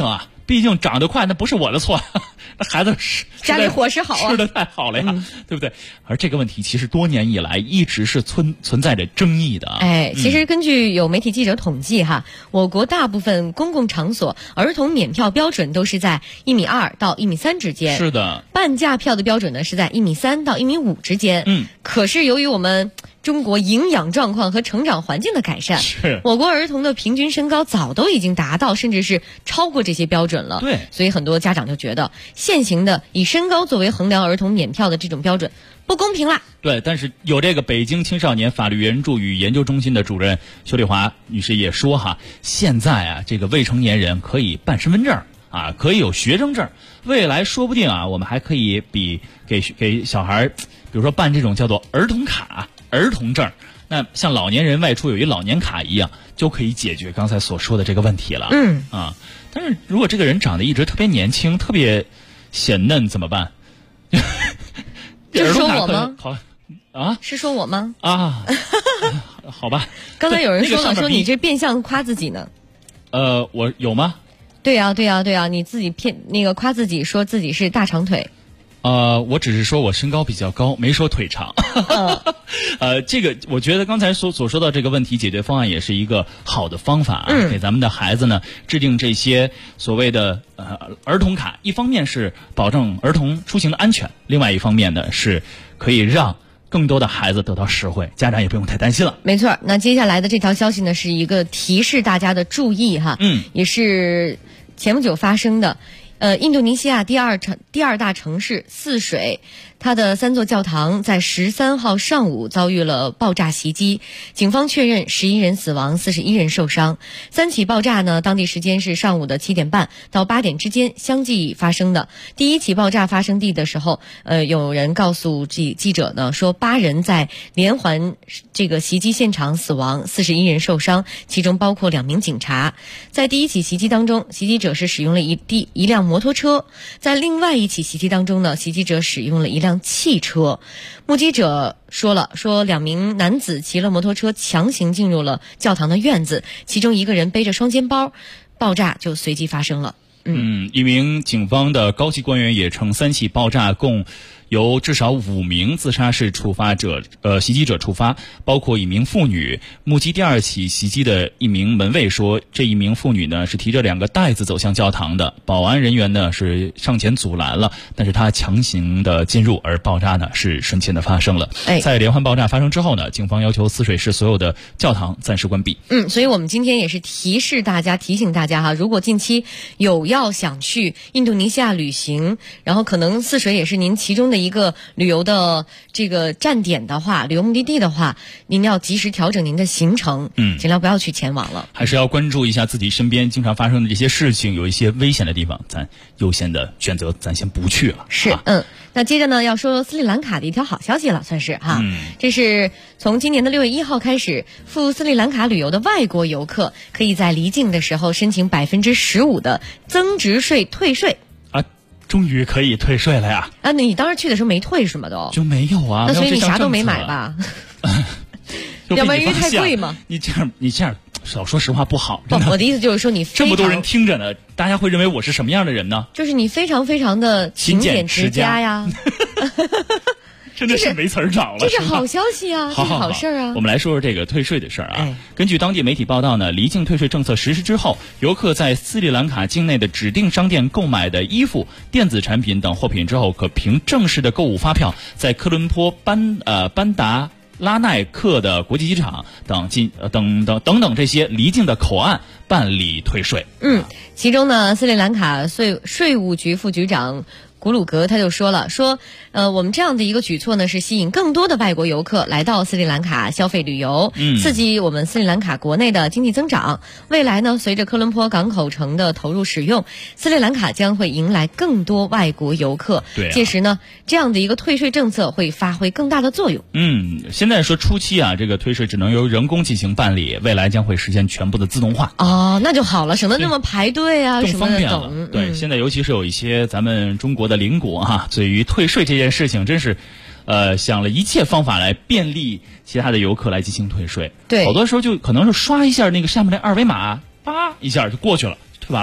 毕竟长得快，那不是我的错，那孩子家里伙食好啊， 吃的太好了呀，对不对？而这个问题其实多年以来一直是存在着争议的。 其实根据有媒体记者统计哈，我国大部分公共场所儿童免票标准都是在1.2米到1.3米之间。 是的， 半价票的标准呢是在1.3米到1.5米之间。可是由于我们中国营养状况和成长环境的改善，我国儿童的平均身高早都已经达到甚至是超过这些标准了。 对， 所以很多家长就觉得现行的以身高作为衡量儿童免票的这种标准不公平啦。 对，但是有这个北京青少年法律援助与研究中心的主任邱丽华女士也说哈，现在啊这个未成年人可以办身份证啊，可以有学生证，未来说不定啊我们还可以给小孩比如说办这种叫做儿童卡、儿童证，那像老年人外出有一老年卡一样，就可以解决刚才所说的这个问题了。但是如果这个人长得一直特别年轻、特别显嫩怎么办？ 是说我吗？ 好啊， 是说我吗？ 啊，好吧。 刚才有人说了，说你这变相夸自己呢。 我有吗？ 对呀，你自己夸自己，说自己是大长腿。 我只是说我身高比较高，没说腿长。这个我觉得刚才所说到这个问题解决方案也是一个好的方法给咱们的孩子呢制定这些所谓的儿童卡，一方面是保证儿童出行的安全，另外一方面呢是可以让更多的孩子得到实惠，家长也不用太担心了。 没错，那接下来的这条消息呢是一个提示大家的注意哈，也是前不久发生的。印度尼西亚第二大城市泗水，它的3座教堂在13号上午遭遇了爆炸袭击，警方确认11人死亡，41人受伤。3起爆炸呢，当地时间是上午的7点半到8点之间相继发生的。第一起爆炸发生地的时候，有人告诉记者呢，说8人在连环这个袭击现场死亡，41人受伤，其中包括2名警察。在第一起袭击当中，袭击者是使用了一辆摩托车，在另外一起袭击当中呢，袭击者使用了一辆汽车。目击者说2名男子骑了摩托车强行进入了教堂的院子，其中一个人背着双肩包，爆炸就随即发生了。 一名警方的高级官员也称，3起爆炸共由至少5名自杀式袭击者触发，包括1名妇女。目击第2起袭击的一名门卫说，这一名妇女呢是提着2个袋子走向教堂的，保安人员呢是上前阻拦了，但是他强行的进入，而爆炸呢是瞬间的发生了。在连环爆炸发生之后呢，警方要求泗水市所有的教堂暂时关闭。 所以我们今天也是提醒大家哈，如果近期有要想去印度尼西亚旅行，然后可能泗水也是您其中的一个旅游的这个站点的话，旅游目的地的话，您要及时调整您的行程，尽量不要去前往了。 还是要关注一下自己身边经常发生的这些事情，有一些危险的地方，咱优先的选择咱先不去了。 是，那接着呢要说斯里兰卡的一条好消息了，算是哈。这是从今年的6月1号开始，赴斯里兰卡旅游的外国游客可以在离境的时候申请15%的增值税退税。 终于可以退税了呀！ 那你当时去的时候没退是吗？ 就没有啊。 那所以你啥都没买吧？要不然因为太贵嘛。 你这样少说实话不好。 我的意思就是说你这么多人听着呢，大家会认为我是什么样的人呢？ 就是你非常非常的勤俭持家呀。 真的是没词儿找了， 这是好消息啊，这是好事啊。 我们来说说这个退税的事儿啊。根据当地媒体报道呢，离境退税政策实施之后，游客在斯里兰卡境内的指定商店购买的衣服、电子产品等货品之后，可凭正式的购物发票，在科伦坡班达拉奈克的国际机场等这些离境的口岸办理退税。 其中呢，斯里兰卡税务局副局长古鲁格他就说了，我们这样的一个举措呢，是吸引更多的外国游客来到斯里兰卡消费旅游，刺激我们斯里兰卡国内的经济增长。未来呢，随着科伦坡港口城的投入使用，斯里兰卡将会迎来更多外国游客。届时呢，这样的一个退税政策会发挥更大的作用。 现在说初期啊，这个退税只能由人工进行办理，未来将会实现全部的自动化。 那就好了，省得那么排队啊， 更方便了。对，现在尤其是有一些咱们中国的邻国啊，对于退税这件事情真是想了一切方法来便利其他的游客来进行退税。 对， 好多时候就可能是刷一下那个上面的2维码，叭一下就过去了，退完了。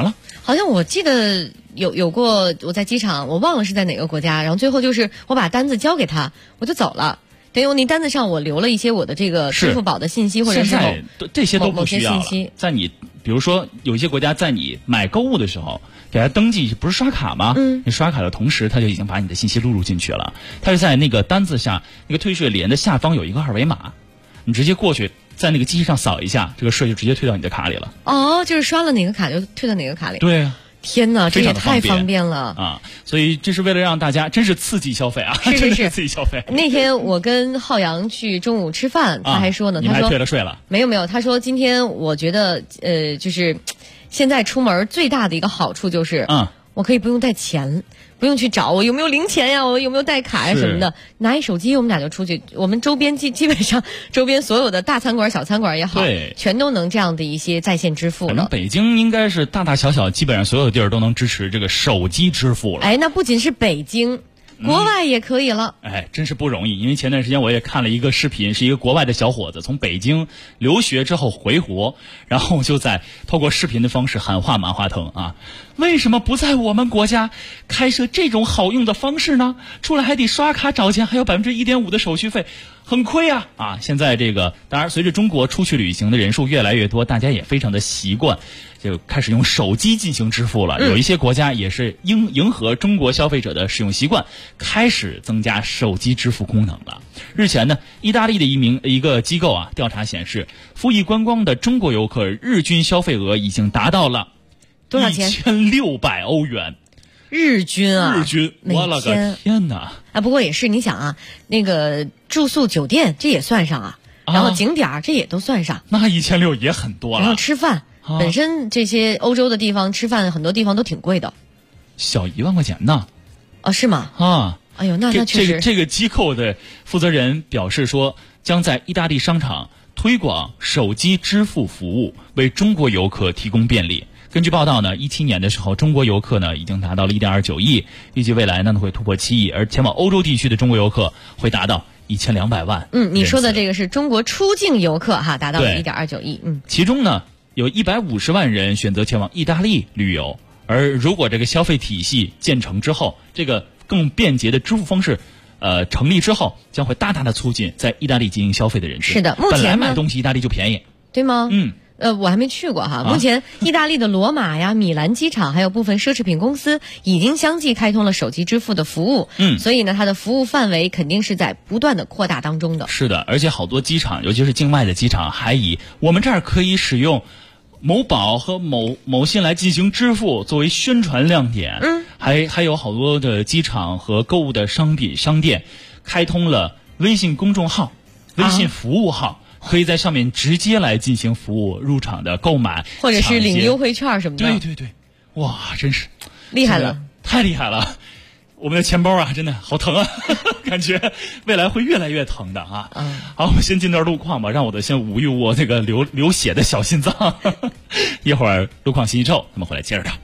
好像我记得有过，我在机场，我忘了是在哪个国家，然后最后就是我把单子交给他，我就走了。等于那单子上我留了一些我的这个支付宝的信息，或者是现在这些都不需要了。 某些信息在你比如说有一些国家在你买购物的时候给他登记，不是刷卡吗？你刷卡的同时，他就已经把你的信息录入进去了。他是在那个单子下那个退税联的下方有一个二维码，你直接过去在那个机器上扫一下，这个税就直接退到你的卡里了。 哦，就是刷了哪个卡就退到哪个卡里。 对啊。 天哪，这也太方便了啊！所以这是为了让大家真是刺激消费啊，真是刺激消费。 那天我跟浩洋去中午吃饭，他还说呢， 他说你还退了税了？ 没有，他说今天我觉得就是现在出门最大的一个好处就是，我可以不用带钱。不用去找我有没有零钱呀，我有没有带卡呀什么的，拿一手机我们俩就出去。我们周边基本上周边所有的大餐馆小餐馆也好， 对， 全都能这样的一些在线支付了。 反正北京应该是大大小小基本上所有地儿都能支持这个手机支付了。 哎，那不仅是北京，国外也可以了。 哎，真是不容易。因为前段时间我也看了一个视频，是一个国外的小伙子从北京留学之后回国，然后就在透过视频的方式喊话马化腾啊，为什么不在我们国家开设这种好用的方式呢？出来还得刷卡找钱，还有1.5%的手续费，很亏啊！啊，现在这个当然随着中国出去旅行的人数越来越多，大家也非常的习惯，就开始用手机进行支付了。有一些国家也是迎合中国消费者的使用习惯，开始增加手机支付功能了。日前呢，意大利的一个机构啊调查显示，赴意观光的中国游客日均消费额已经达到了多少钱 ？1600欧元。 日均啊！ 日均，我了个天哪！ 啊，不过也是，你想啊，那个住宿酒店这也算上啊，然后景点这也都算上， 那1600也很多了。 然后吃饭，本身这些欧洲的地方吃饭很多地方都挺贵的， 小1万块钱呢。 哦，是吗？ 啊， 哎呦，那确实。 这个机构的负责人表示说，将在意大利商场推广手机支付服务，为中国游客提供便利。根据报道呢，17年的时候，中国游客呢已经达到了1.29亿，预计未来呢会突破7亿，而前往欧洲地区的中国游客会达到1200万。 你说的这个是中国出境游客哈，达到了1.29亿。 其中呢有150万人选择前往意大利旅游，而如果这个消费体系建成之后，这个更便捷的支付方式成立之后，将会大大的促进在意大利进行消费的人群。 是的，目前本来买东西意大利就便宜， 对吗？我还没去过哈。目前意大利的罗马呀、米兰机场还有部分奢侈品公司已经相继开通了手机支付的服务。所以呢，它的服务范围肯定是在不断的扩大当中的。 是的，而且好多机场，尤其是境外的机场，还以我们这儿可以使用某宝和某信来进行支付作为宣传亮点。还有好多的机场和购物的商店开通了微信公众号、微信服务号。可以在上面直接来进行服务入场的购买， 或者是领优惠券什么的。 对，哇，真是厉害了， 太厉害了！我们的钱包啊，真的好疼啊，感觉未来会越来越疼的啊。好，我们先进段路况吧，让我的先捂一捂我这个流血的小心脏。一会儿路况信息之后，咱们回来接着聊。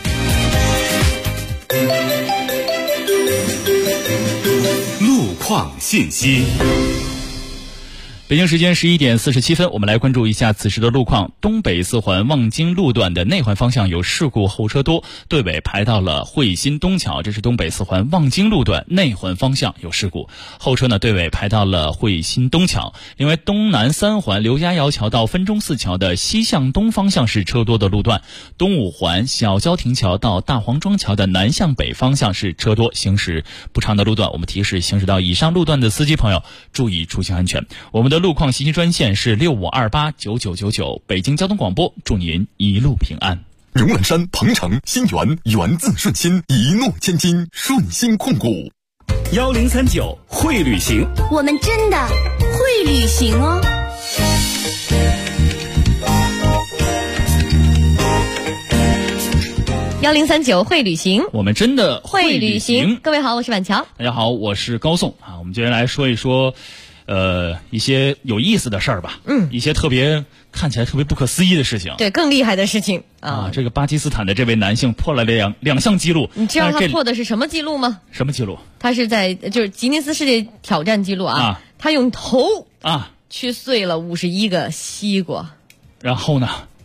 路况信息。 北京时间11点47分，我们来关注一下此时的路况。东北四环望京路段的内环方向有事故，后车多，队尾排到了汇新东桥。这是东北四环望京路段内环方向有事故，后车呢队尾排到了汇新东桥。另外，东南三环刘家窑桥到分钟寺桥的西向东方向是车多的路段。东五环小交亭桥到大黄庄桥的南向北方向是车多，行驶不畅的路段，我们提示行驶到以上路段的司机朋友注意出行安全。我们的路况信息专线是65289999，北京交通广播，祝您一路平安。 荣兰山鹏城新源，源自顺心，一诺千金，顺心控股。 1039会旅行， 我们真的会旅行哦。 1039会旅行， 我们真的会旅行。 各位好，我是婉乔。 大家好，我是高颂啊。我们接下来说一说一些有意思的事儿吧。一些看起来特别不可思议的事情。 对，更厉害的事情啊！ 这个巴基斯坦的这位男性破了两项记录。 你知道他破的是什么记录吗？ 什么记录？ 他是在就是吉尼斯世界挑战记录啊！他用头去碎了51个西瓜。 然后呢？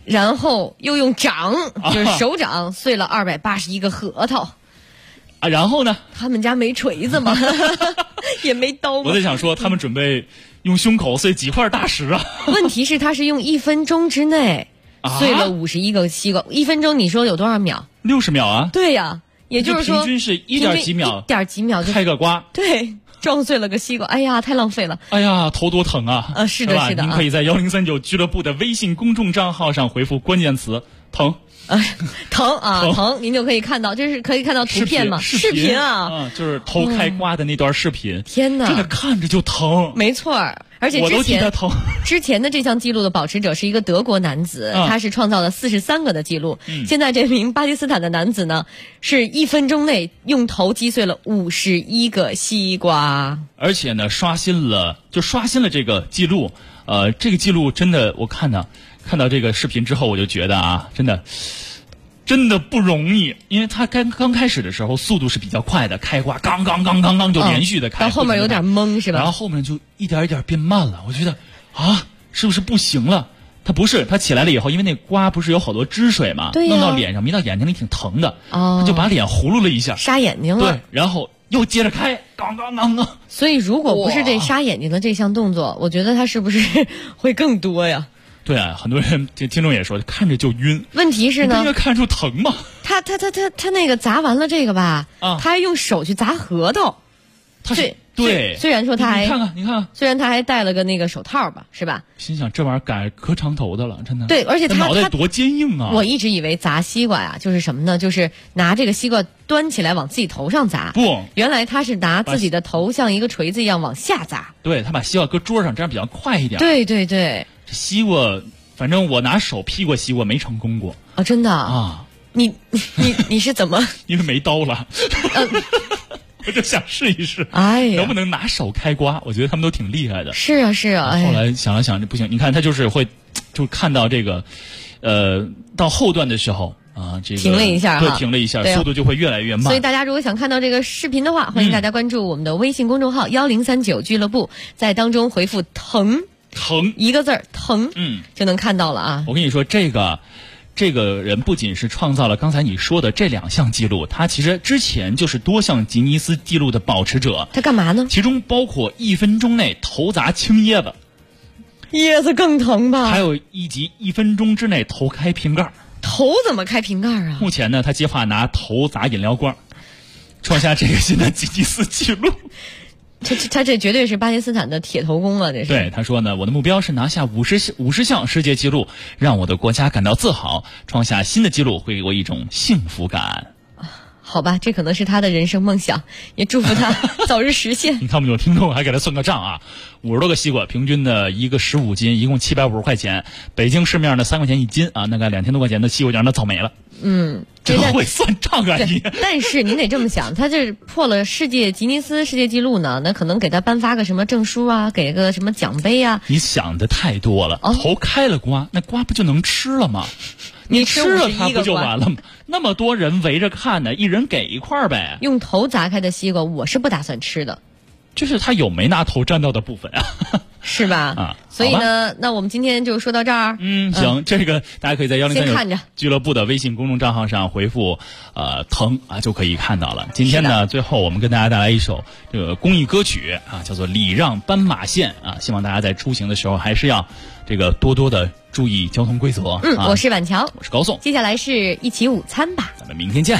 然后又用掌，就是手掌碎了281个核桃。 啊，然后呢？ 他们家没锤子吗？也没刀吗？ 我在想说，他们准备用胸口碎几块大石啊？ 问题是，他是用1分钟之内碎了51个西瓜。1分钟，你说有多少秒 ？60秒啊。 对呀，也就是说， 平均是1点几秒 ，1点几秒就开个瓜。 对。撞碎了个西瓜，哎呀，太浪费了！ 哎呀，头多疼啊！ 是的，是的。 您可以在1039俱乐部的微信公众账号上回复关键词“疼”。 疼啊，疼！您就可以看到，这是可以看到图片吗？视频啊， 就是头开瓜的那段视频。 天哪， 真的看着就疼。 没错，而且之前的这项纪录的保持者是一个德国男子，他是创造了43个的纪录。现在这名巴基斯坦的男子呢，是1分钟内用头击碎了51个西瓜， 而且呢，刷新了这个纪录。这个记录真的，我看到这个视频之后，我就觉得啊，真的不容易，因为他刚开始的时候速度是比较快的，开花刚就连续的开， 到后面有点懵是吧？ 然后后面就一点一点变慢了，我觉得啊，是不是不行了？他不是，他起来了以后，因为那瓜不是有好多汁水嘛， 对呀， 弄到脸上，迷到眼睛里挺疼的，他就把脸葫芦了一下， 杀眼睛了， 对，然后又接着开，刚。 所以如果不是这杀眼睛的这项动作，我觉得他是不是会更多呀？ 对啊，很多人听众也说看着就晕。 问题是呢， 应该看出疼吗？ 他那个砸完了这个吧，他还用手去砸核桃。 对， 虽然说他还你看， 虽然他还戴了个那个手套吧，是吧？ 心想这玩意儿改磕长头的了，真的。 对，而且他脑袋多坚硬啊！ 我一直以为砸西瓜呀，就是什么呢？就是拿这个西瓜端起来往自己头上砸。 不， 原来他是拿自己的头像一个锤子一样往下砸。 对，他把西瓜搁桌上，这样比较快一点。 对。 这西瓜，反正我拿手劈过西瓜，没成功过。 啊，真的啊？ 你是怎么？ 因为没刀了。我就想试一试， 哎呀， 能不能拿手开瓜？我觉得他们都挺厉害的。 是啊。 后来想了想，这不行。你看他就是会，就看到这个，到后段的时候啊，这个停了一下， 对，停了一下，速度就会越来越慢。 所以大家如果想看到这个视频的话，欢迎大家关注我们的微信公众号1039俱乐部，在当中回复疼一个字儿疼，就能看到了啊。 我跟你说这个人不仅是创造了刚才你说的这2项记录，他其实之前就是多项吉尼斯纪录的保持者。 他干嘛呢？ 其中包括1分钟内头砸青椰子， 椰子更疼吧？ 还有一集1分钟之内头开瓶盖。 头怎么开瓶盖啊？ 目前呢，他计划拿头砸饮料罐，创下这个新的吉尼斯纪录。 他这绝对是巴基斯坦的铁头功啊！这是。 对，他说呢，我的目标是拿下50项世界纪录，让我的国家感到自豪，创下新的纪录会给我一种幸福感。 好吧，这可能是他的人生梦想，也祝福他早日实现。 你看，我们有听众还给他算个账啊，50多个西瓜，平均的一个15斤，一共750块钱。北京市面的3块钱1斤啊，那个2000多块钱的西瓜就让他造没了。真会算账啊你！ 但是您得这么想，他这破了吉尼斯世界纪录呢，那可能给他颁发个什么证书啊，给个什么奖杯啊。 你想的太多了，头开了瓜，那瓜不就能吃了吗？你吃了它不就完了吗？那么多人围着看呢，一人给一块呗。 用头砸开的西瓜，我是不打算吃的。 就是他有没拿头沾到的部分啊？ 是吧？ 啊， 所以呢，那我们今天就说到这儿。 行，这个大家可以在1039俱乐部的微信公众账号上回复疼啊，就可以看到了。今天呢，最后我们跟大家带来一首这个公益歌曲啊，叫做《礼让斑马线》啊，希望大家在出行的时候还是要这个多多的注意交通规则。 我是婉乔， 我是高颂， 接下来是一起午餐吧， 咱们明天见。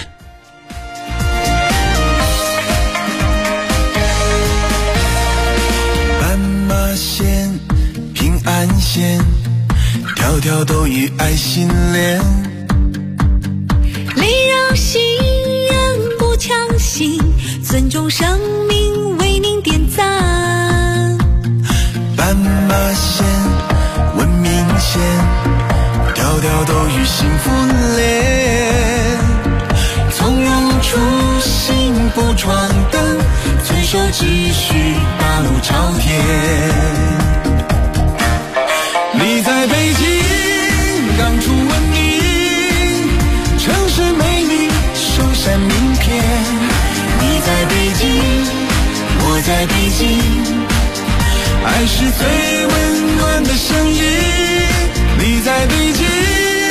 线平安线，条条都与爱心连。 礼让行人不强行，尊重生命为您点赞。 斑马线文明线，条条都与幸福连。从容出行不闯灯，遵守秩序大路朝天。你在北京刚出文明，城市美丽首闪名片。你在北京，我在北京，爱是最温暖的声音。你在北京，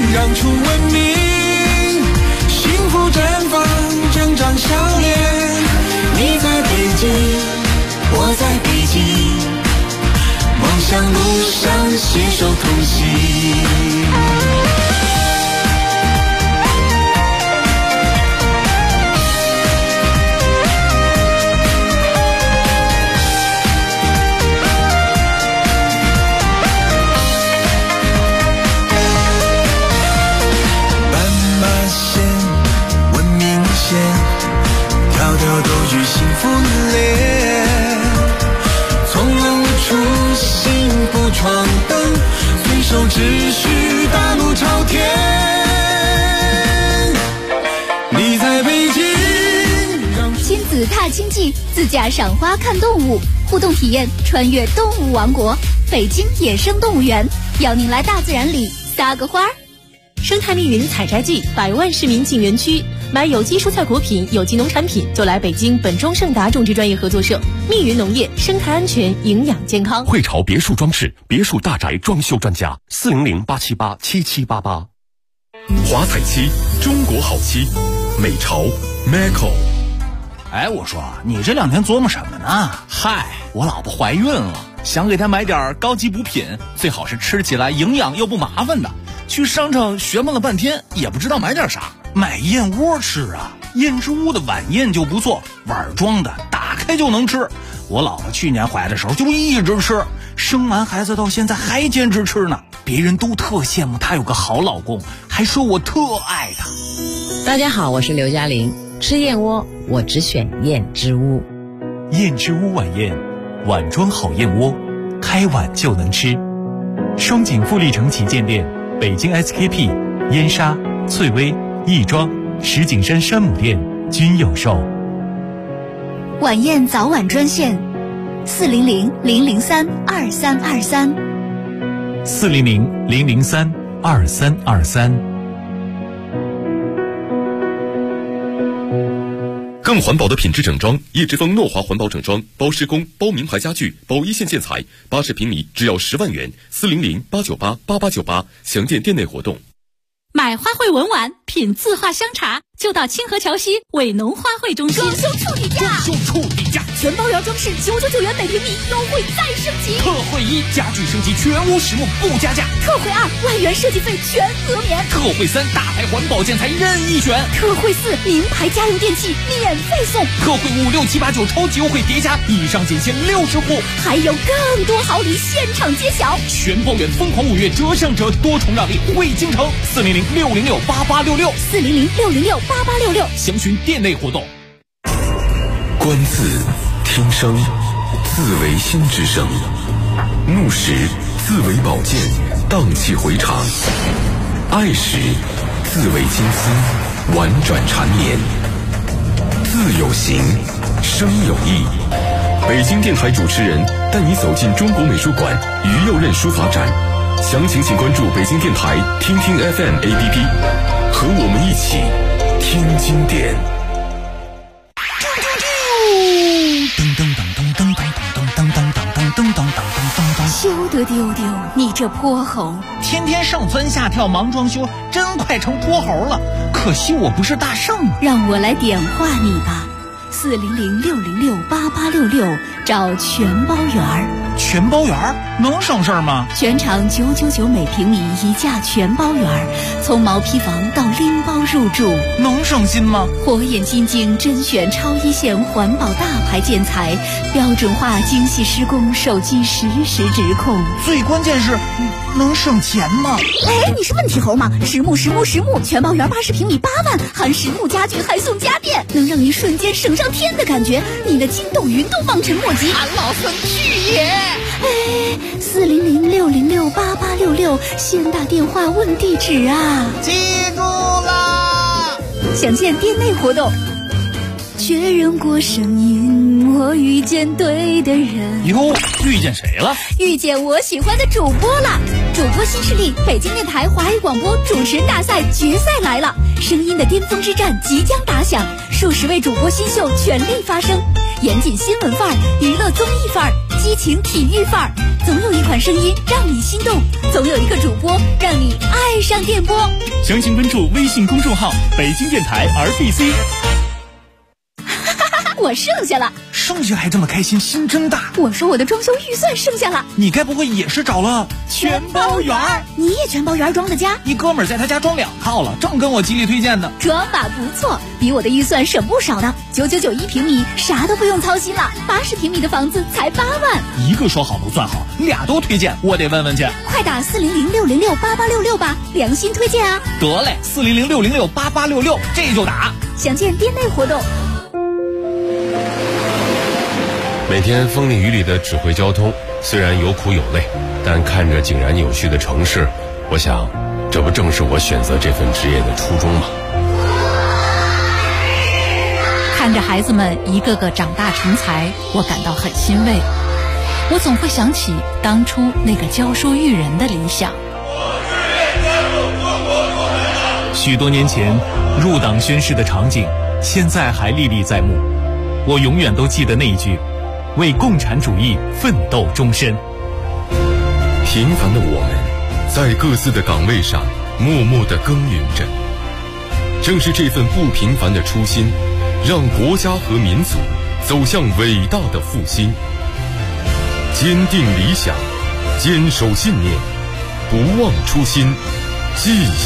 让出文明，幸福绽放，整张笑脸。你在北京，我在北京，梦想路上携手同行。条条都与幸福连，从容初心不闯灯，随手只需大路朝天。你在北京， 亲子踏经济，自驾赏花看动物，互动体验穿越动物王国，北京野生动物园，邀您来大自然里撒个花儿。 生态密云采摘季，100万市民进园区，买有机蔬菜果品、有机农产品就来北京本庄盛达种植专业合作社，密云农业，生态安全，营养健康。 汇潮别墅装饰，别墅大宅装修专家，400-878-7788。华彩漆，中国好漆，美潮 Macco。 哎，我说你这2天琢磨什么呢？嗨，我老婆怀孕了，想给她买点高级补品，最好是吃起来营养又不麻烦的。去商场学问了半天，也不知道买点啥，买燕窝吃啊。燕之屋的晚宴就不错，碗装的，打开就能吃。我老婆去年怀的时候就一直吃，生完孩子到现在还坚持吃呢。别人都特羡慕她有个好老公，还说我特爱她。 大家好，我是刘嘉玲。吃燕窝，我只选燕之屋。 燕之屋晚宴，碗装好燕窝，开碗就能吃。双井富力城旗舰店，北京 SKP、燕莎、翠微、亦庄、石景山山姆店均有售。 晚宴早晚专线：400-003-2323。 400-003-2323。 更环保的品质整装，叶之峰诺华环保整装，包施工、包名牌家具、包一线建材，80平米只要10万元，400-898-8898，详见店内活动。 买花卉文玩，品字画香茶，就到清河桥西伟农花卉中心。 装修处理价，全包圆装饰999元每平米，优惠再升级。 特惠1，家具升级全屋实木不加价。 特惠2，万元设计费全额免。 特惠3，大牌环保建材任意选。 特惠4，名牌家用电器免费送。 特惠5、6、7、8、9超级优惠叠加，以上仅限60户， 还有更多好礼现场揭晓。 全包圆疯狂5月折上折，多重让利惠京城。400-606-8866，400-606-8866，详询店内活动。 观字听声，字为心之声；怒时字为宝剑，荡气回肠；爱时字为金丝，婉转缠绵。字有形，声有意。北京电台主持人带你走进中国美术馆于右任书法展，详情请关注北京电台听听 FM APP， 和我们一起听经典。 休得丢丢，你这泼猴！ 天天上蹿下跳忙装修，真快成泼猴了。可惜我不是大圣， 让我来点化你吧。400-606-8866，找全包圆儿。 全包圆儿能省事儿吗？ 全场999每平米一价全包圆儿，从毛坯房到拎包入住， 能省心吗？ 火眼金睛甄选超一线环保大牌建材，标准化精细施工，手机实时直控。 最关键是能省钱吗？ 哎，你是问题猴吗？实木全包圆80平米8万，含实木家具还送家电，能让你瞬间省上天的感觉。你的筋斗云都望尘莫及。 俺老孙去也！ 哎，400-606-8866，先打电话问地址啊！ 记住啦！ 详见店内活动。确认过声音，我遇见对的人。 哟，遇见谁了？ 遇见我喜欢的主播了。 主播新势力，北京电台华语广播主持人大赛决赛来了，声音的巅峰之战即将打响，数十位主播新秀全力发声，严谨新闻范儿，娱乐综艺范儿，激情体育范儿，总有一款声音让你心动，总有一个主播让你爱上电波。 详情关注微信公众号北京电台 RBC。 我剩下了， 剩下还这么开心，心真大。 我说我的装修预算剩下了， 你该不会也是找了全包圆？你也全包圆装的家？ 一哥们儿在他家装2套了，正跟我极力推荐呢。 装法不错，比我的预算省不少呢。9991平米，啥都不用操心了。80平米的房子才8万。 一个说好不算好，俩都推荐，我得问问去。 快打400-606-8866吧，良心推荐啊！ 得嘞，400-606-8866，这就打。 详见店内活动。 每天风里雨里的指挥交通，虽然有苦有累，但看着井然有序的城市，我想，这不正是我选择这份职业的初衷吗？ 看着孩子们一个个长大成才，我感到很欣慰。我总会想起当初那个教书育人的理想。 许多年前入党宣誓的场景，现在还历历在目。我永远都记得那一句：为共产主义奋斗终身。 平凡的我们，在各自的岗位上默默地耕耘着。正是这份不平凡的初心，让国家和民族走向伟大的复兴。坚定理想，坚守信念，不忘初心，继